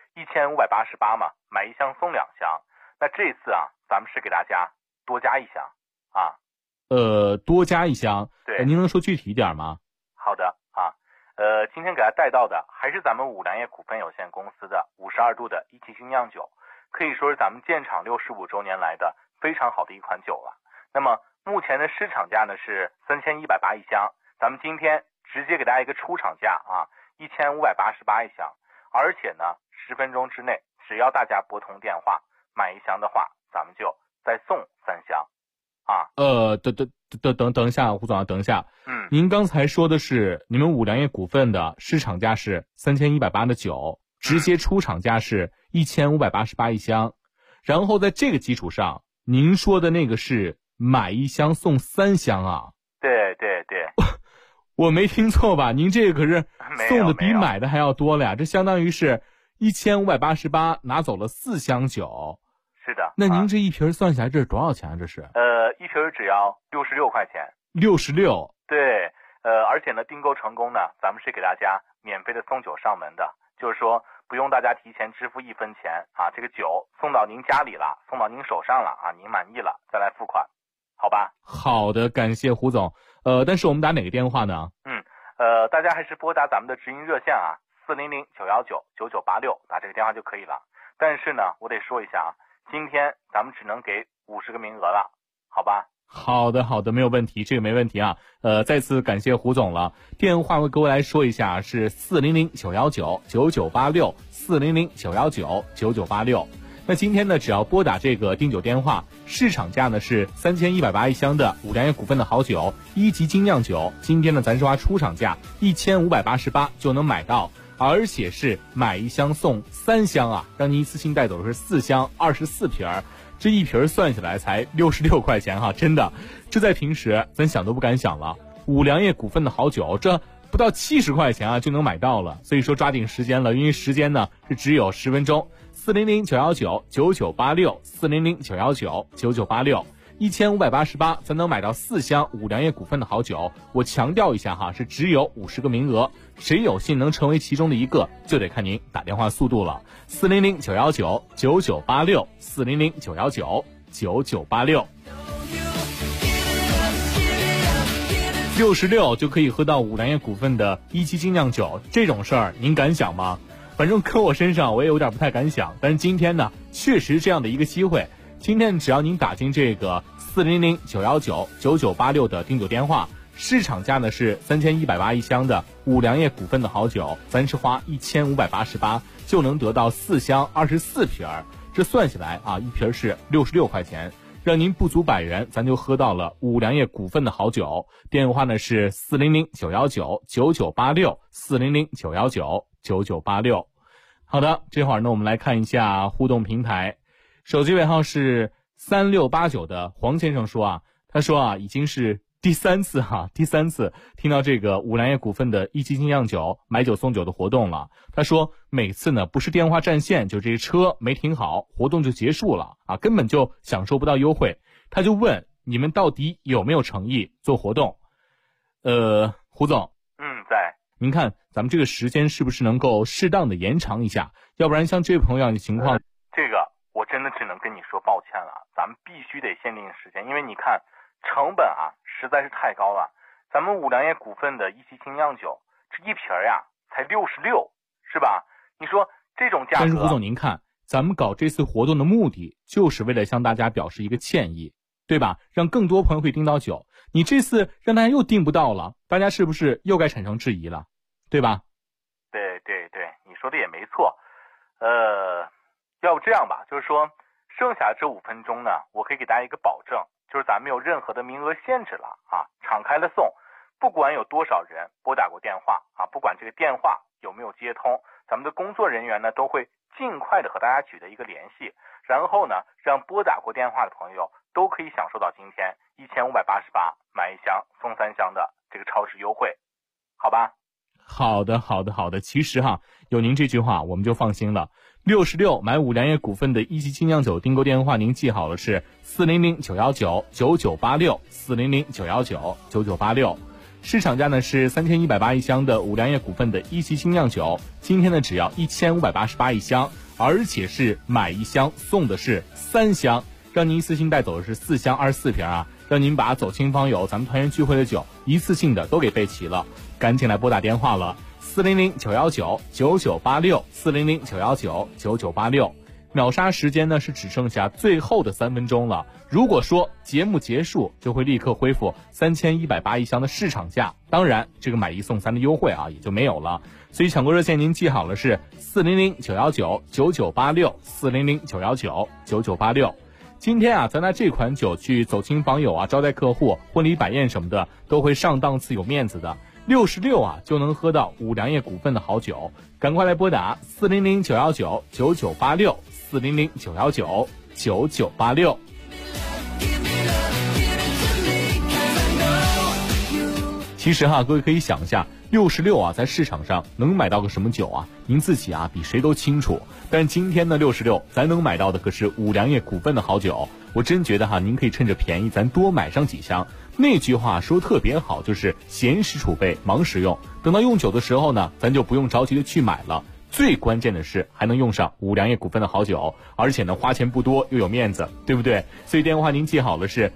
1588嘛，买1箱送2箱。那这次啊，咱们是给大家多加1箱啊。 多加1箱， 对， 您能说具体一点吗？ 好的啊，今天给大家带到的还是咱们五粮液股份有限公司的52度的一级精酿酒，可以说是咱们建厂65周年来的非常好的一款酒了。那么目前的市场价呢是3180一箱，咱们今天直接给大家一个出厂价啊，1588一箱，而且呢10分钟之内，只要大家拨通电话买1箱的话，咱们就再送3箱。啊， 等一下，胡总啊，等一下。您刚才说的是你们五粮液股份的市场价是3180的酒，直接出厂价是1588一箱，然后在这个基础上，您说的那个是买1箱送3箱啊？ 对。 我没听错吧？您这个可是送的比买的还要多了呀，这相当于是1588拿走了4箱酒。 是的。 那您这一瓶算下来这是多少钱啊？这是一瓶只要66块钱。 66。 对，而且呢订购成功呢，咱们是给大家免费的送酒上门的，就是说不用大家提前支付1分钱啊，这个酒送到您家里了，送到您手上了啊，您满意了再来付款，好吧？ 好的，感谢胡总。但是我们打哪个电话呢？ 大家还是拨打咱们的直营热线啊，400-919-9986，打这个电话就可以了。但是呢，我得说一下啊，今天咱们只能给50个名额了，好吧？ 好的，没有问题，这个没问题啊。再次感谢胡总了。电话为各位来说一下，是400-919-9986，400-919-9986。那今天呢，只要拨打这个订酒电话，市场价呢是3180一箱的五粮液股份的好酒1级精酿酒，今天呢咱说话出厂价1588就能买到，而且是买一箱送3箱啊，让您一次性带走的是4箱24瓶儿。这一瓶算下来才66块钱哈，真的，这在平时咱想都不敢想了。五粮液股份的好酒，这不到70块钱啊就能买到了，所以说抓紧时间了，因为时间呢是只有10分钟。400-919-9986，400-919-9986，1588咱能买到4箱五粮液股份的好酒。我强调一下哈，是只有50个名额，谁有幸能成为其中的一个，就得看您打电话速度了。400-919-9986，400-919-9986。66就可以喝到五粮液股份的1级精酿酒，这种事儿您敢想吗？反正搁我身上我也有点不太敢想，但是今天呢确实这样的一个机会。今天只要您打进这个400-919-9986的订酒电话，市场价呢是3180一箱的五粮液股份的好酒，咱是花1588就能得到4箱24瓶儿，这算下来啊，一瓶是66块钱，让您不足100元，咱就喝到了五粮液股份的好酒。电话呢是400-919-9986，400-919-9986。好的，这会儿呢我们来看一下互动平台，手机尾号是3689的黄先生说啊，他说啊已经是第三次听到这个五粮液股份的1级精酿酒买酒送酒的活动了。他说每次呢不是电话占线，就这车没停好，活动就结束了啊，根本就享受不到优惠。他就问你们到底有没有诚意做活动？胡总， 在。 您看咱们这个时间是不是能够适当的延长一下？要不然像这位朋友的情况， 这个我真的只能跟你说抱歉了，咱们必须得限定时间，因为你看成本啊实在是太高了。咱们五粮液股份的1级精酿酒，这一瓶呀才66，是吧？你说这种价格。 但是胡总您看，咱们搞这次活动的目的就是为了向大家表示一个歉意，对吧？让更多朋友可以订到酒。你这次让大家又订不到了，大家是不是又该产生质疑了，对吧？ 对，你说的也没错。要不这样吧，就是说剩下这5分钟呢，我可以给大家一个保证，就是咱没有任何的名额限制了啊，敞开了送，不管有多少人拨打过电话啊，不管这个电话有没有接通，咱们的工作人员呢都会尽快的和大家取得一个联系，然后呢让拨打过电话的朋友都可以享受到今天1588买1箱送3箱的这个超值优惠，好吧？ 好的。其实哈，有您这句话我们就放心了。66买五粮液股份的1级精酿酒订购电话您记好了，是400-919-9986，400-919-9986。市场价呢是3180一箱的五粮液股份的1级精酿酒，今天呢只要1588一箱，而且是买1箱送的是3箱，让您一次性带走的是4箱24瓶啊，让您把走亲访友咱们团圆聚会的酒一次性的都给备齐了。赶紧来拨打电话了，400-919-9986，400-919-9986。秒杀时间呢是只剩下最后的3分钟了，如果说节目结束就会立刻恢复3180一箱的市场价，当然这个买1送3的优惠啊也就没有了。所以抢购热线您记好了，是400-919-9986，400-919-9986。今天啊咱拿这款酒去走亲访友啊，招待客户，婚礼摆宴什么的都会上档次有面子的。66啊就能喝到五粮液股份的好酒，赶快来拨打400-919-9986，400-919-9986。其实哈，各位可以想一下，66啊在市场上能买到个什么酒啊？您自己啊比谁都清楚。但是今天的66咱能买到的可是五粮液股份的好酒，我真觉得哈，您可以趁着便宜咱多买上几箱。那句话说特别好，就是闲时储备，忙时用。等到用酒的时候呢，咱就不用着急的去买了。最关键的是还能用上五粮液股份的好酒，而且呢花钱不多又有面子，对不对？所以电话您记好了，是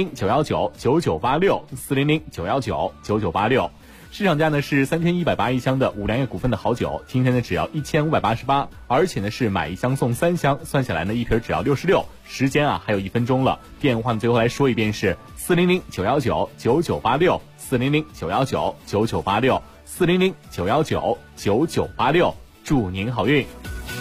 400-919-9986，400-919-9986。市场价呢是3180一箱的五粮液股份的好酒，今天呢只要1588，而且呢是买1箱送3箱，算下来呢一瓶只要66。时间啊还有1分钟了，电话最后来说一遍是 ，400-919-9986，400-919-9986，祝您好运。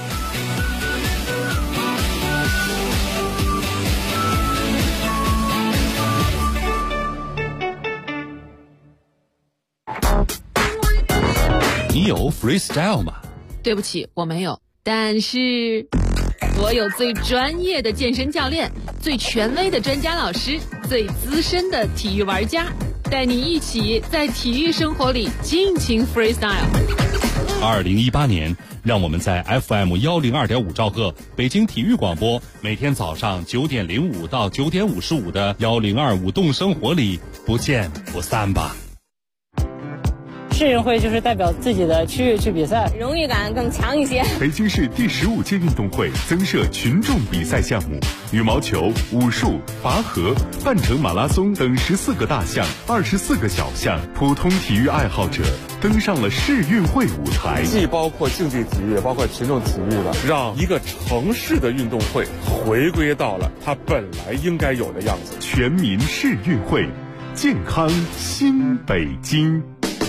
你有 freestyle 吗？ 对不起，我没有，但是我有最专业的健身教练，最权威的专家老师，最资深的体育玩家，带你一起在体育生活里尽情 freestyle。 2018年，让我们在 FM 102.5兆赫北京体育广播，每天早上9点05到9点55的1025舞动生活里不见不散吧。 市运会就是代表自己的区域去比赛， 荣誉感更强一些。 北京市第15届运动会增设群众比赛项目，羽毛球、武术、拔河、半程马拉松等14个大项、24个小项，普通体育爱好者登上了市运会舞台。 既包括竞技体育，也包括群众体育了，让一个城市的运动会回归到了它本来应该有的样子。 全民市运会，健康新北京。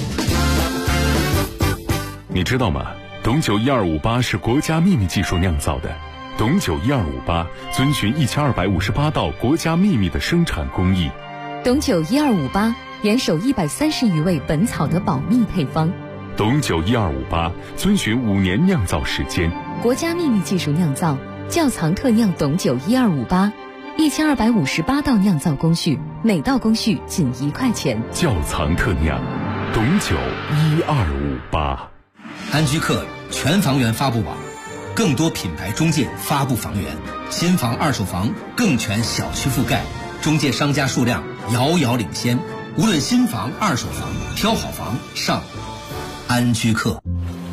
你知道吗？董酒12588是国家秘密技术酿造的。董酒12588遵循1258道国家秘密的生产工艺。 董酒1258严守130余位本草的保密配方。 董酒12588遵循5年酿造时间。 国家秘密技术酿造，窖藏特酿董酒12588，1258道酿造工序，每道工序仅1块钱。 窖藏特酿，董酒12588。 安居客全房源发布网，更多品牌中介发布房源，新房二手房更全小区覆盖，中介商家数量遥遥领先。无论新房二手房，挑好房上安居客。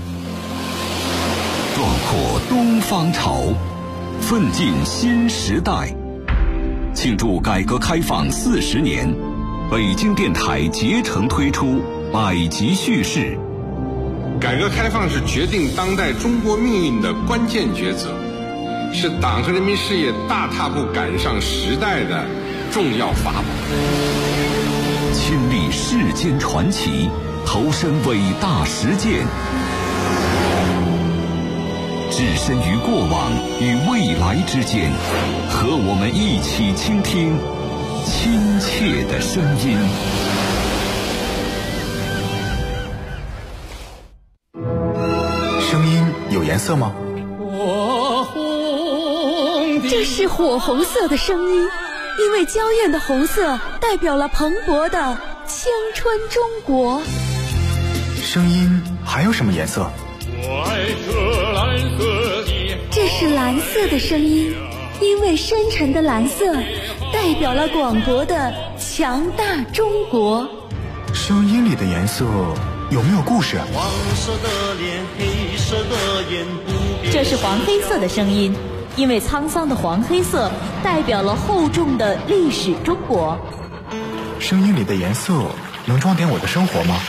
壮阔东方潮，奋进新时代。庆祝改革开放40年，北京电台竭诚推出百集叙事。 改革开放是决定当代中国命运的关键抉择，是党和人民事业大踏步赶上时代的重要法宝。 亲历世间传奇，投身伟大实践，置身于过往与未来之间，和我们一起倾听亲切的声音。 声音有颜色吗？ 这是火红色的声音，因为娇艳的红色代表了蓬勃的青春中国。 声音还有什么颜色？ 这是蓝色的声音，因为深沉的蓝色代表了广博的强大中国。 声音里的颜色有没有故事？ 黄色的脸，黑色的眼， 这是黄黑色的声音，因为沧桑的黄黑色代表了厚重的历史中国。 声音里的颜色能装点我的生活吗？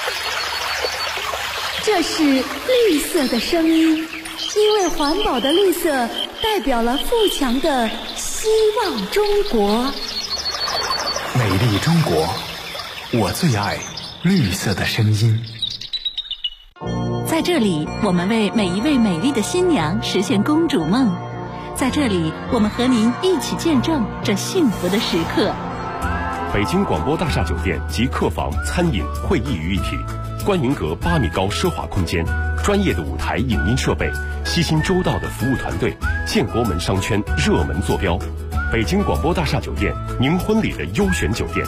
这是绿色的声音，因为环保的绿色代表了富强的希望中国。 美丽中国，我最爱绿色的声音。 在这里，我们为每一位美丽的新娘实现公主梦。在这里，我们和您一起见证这幸福的时刻。 北京广播大厦酒店集客房、餐饮、会议于一体，观云阁8米高奢华空间，专业的舞台影音设备，悉心周到的服务团队，建国门商圈热门坐标。北京广播大厦酒店，您婚礼的优选酒店。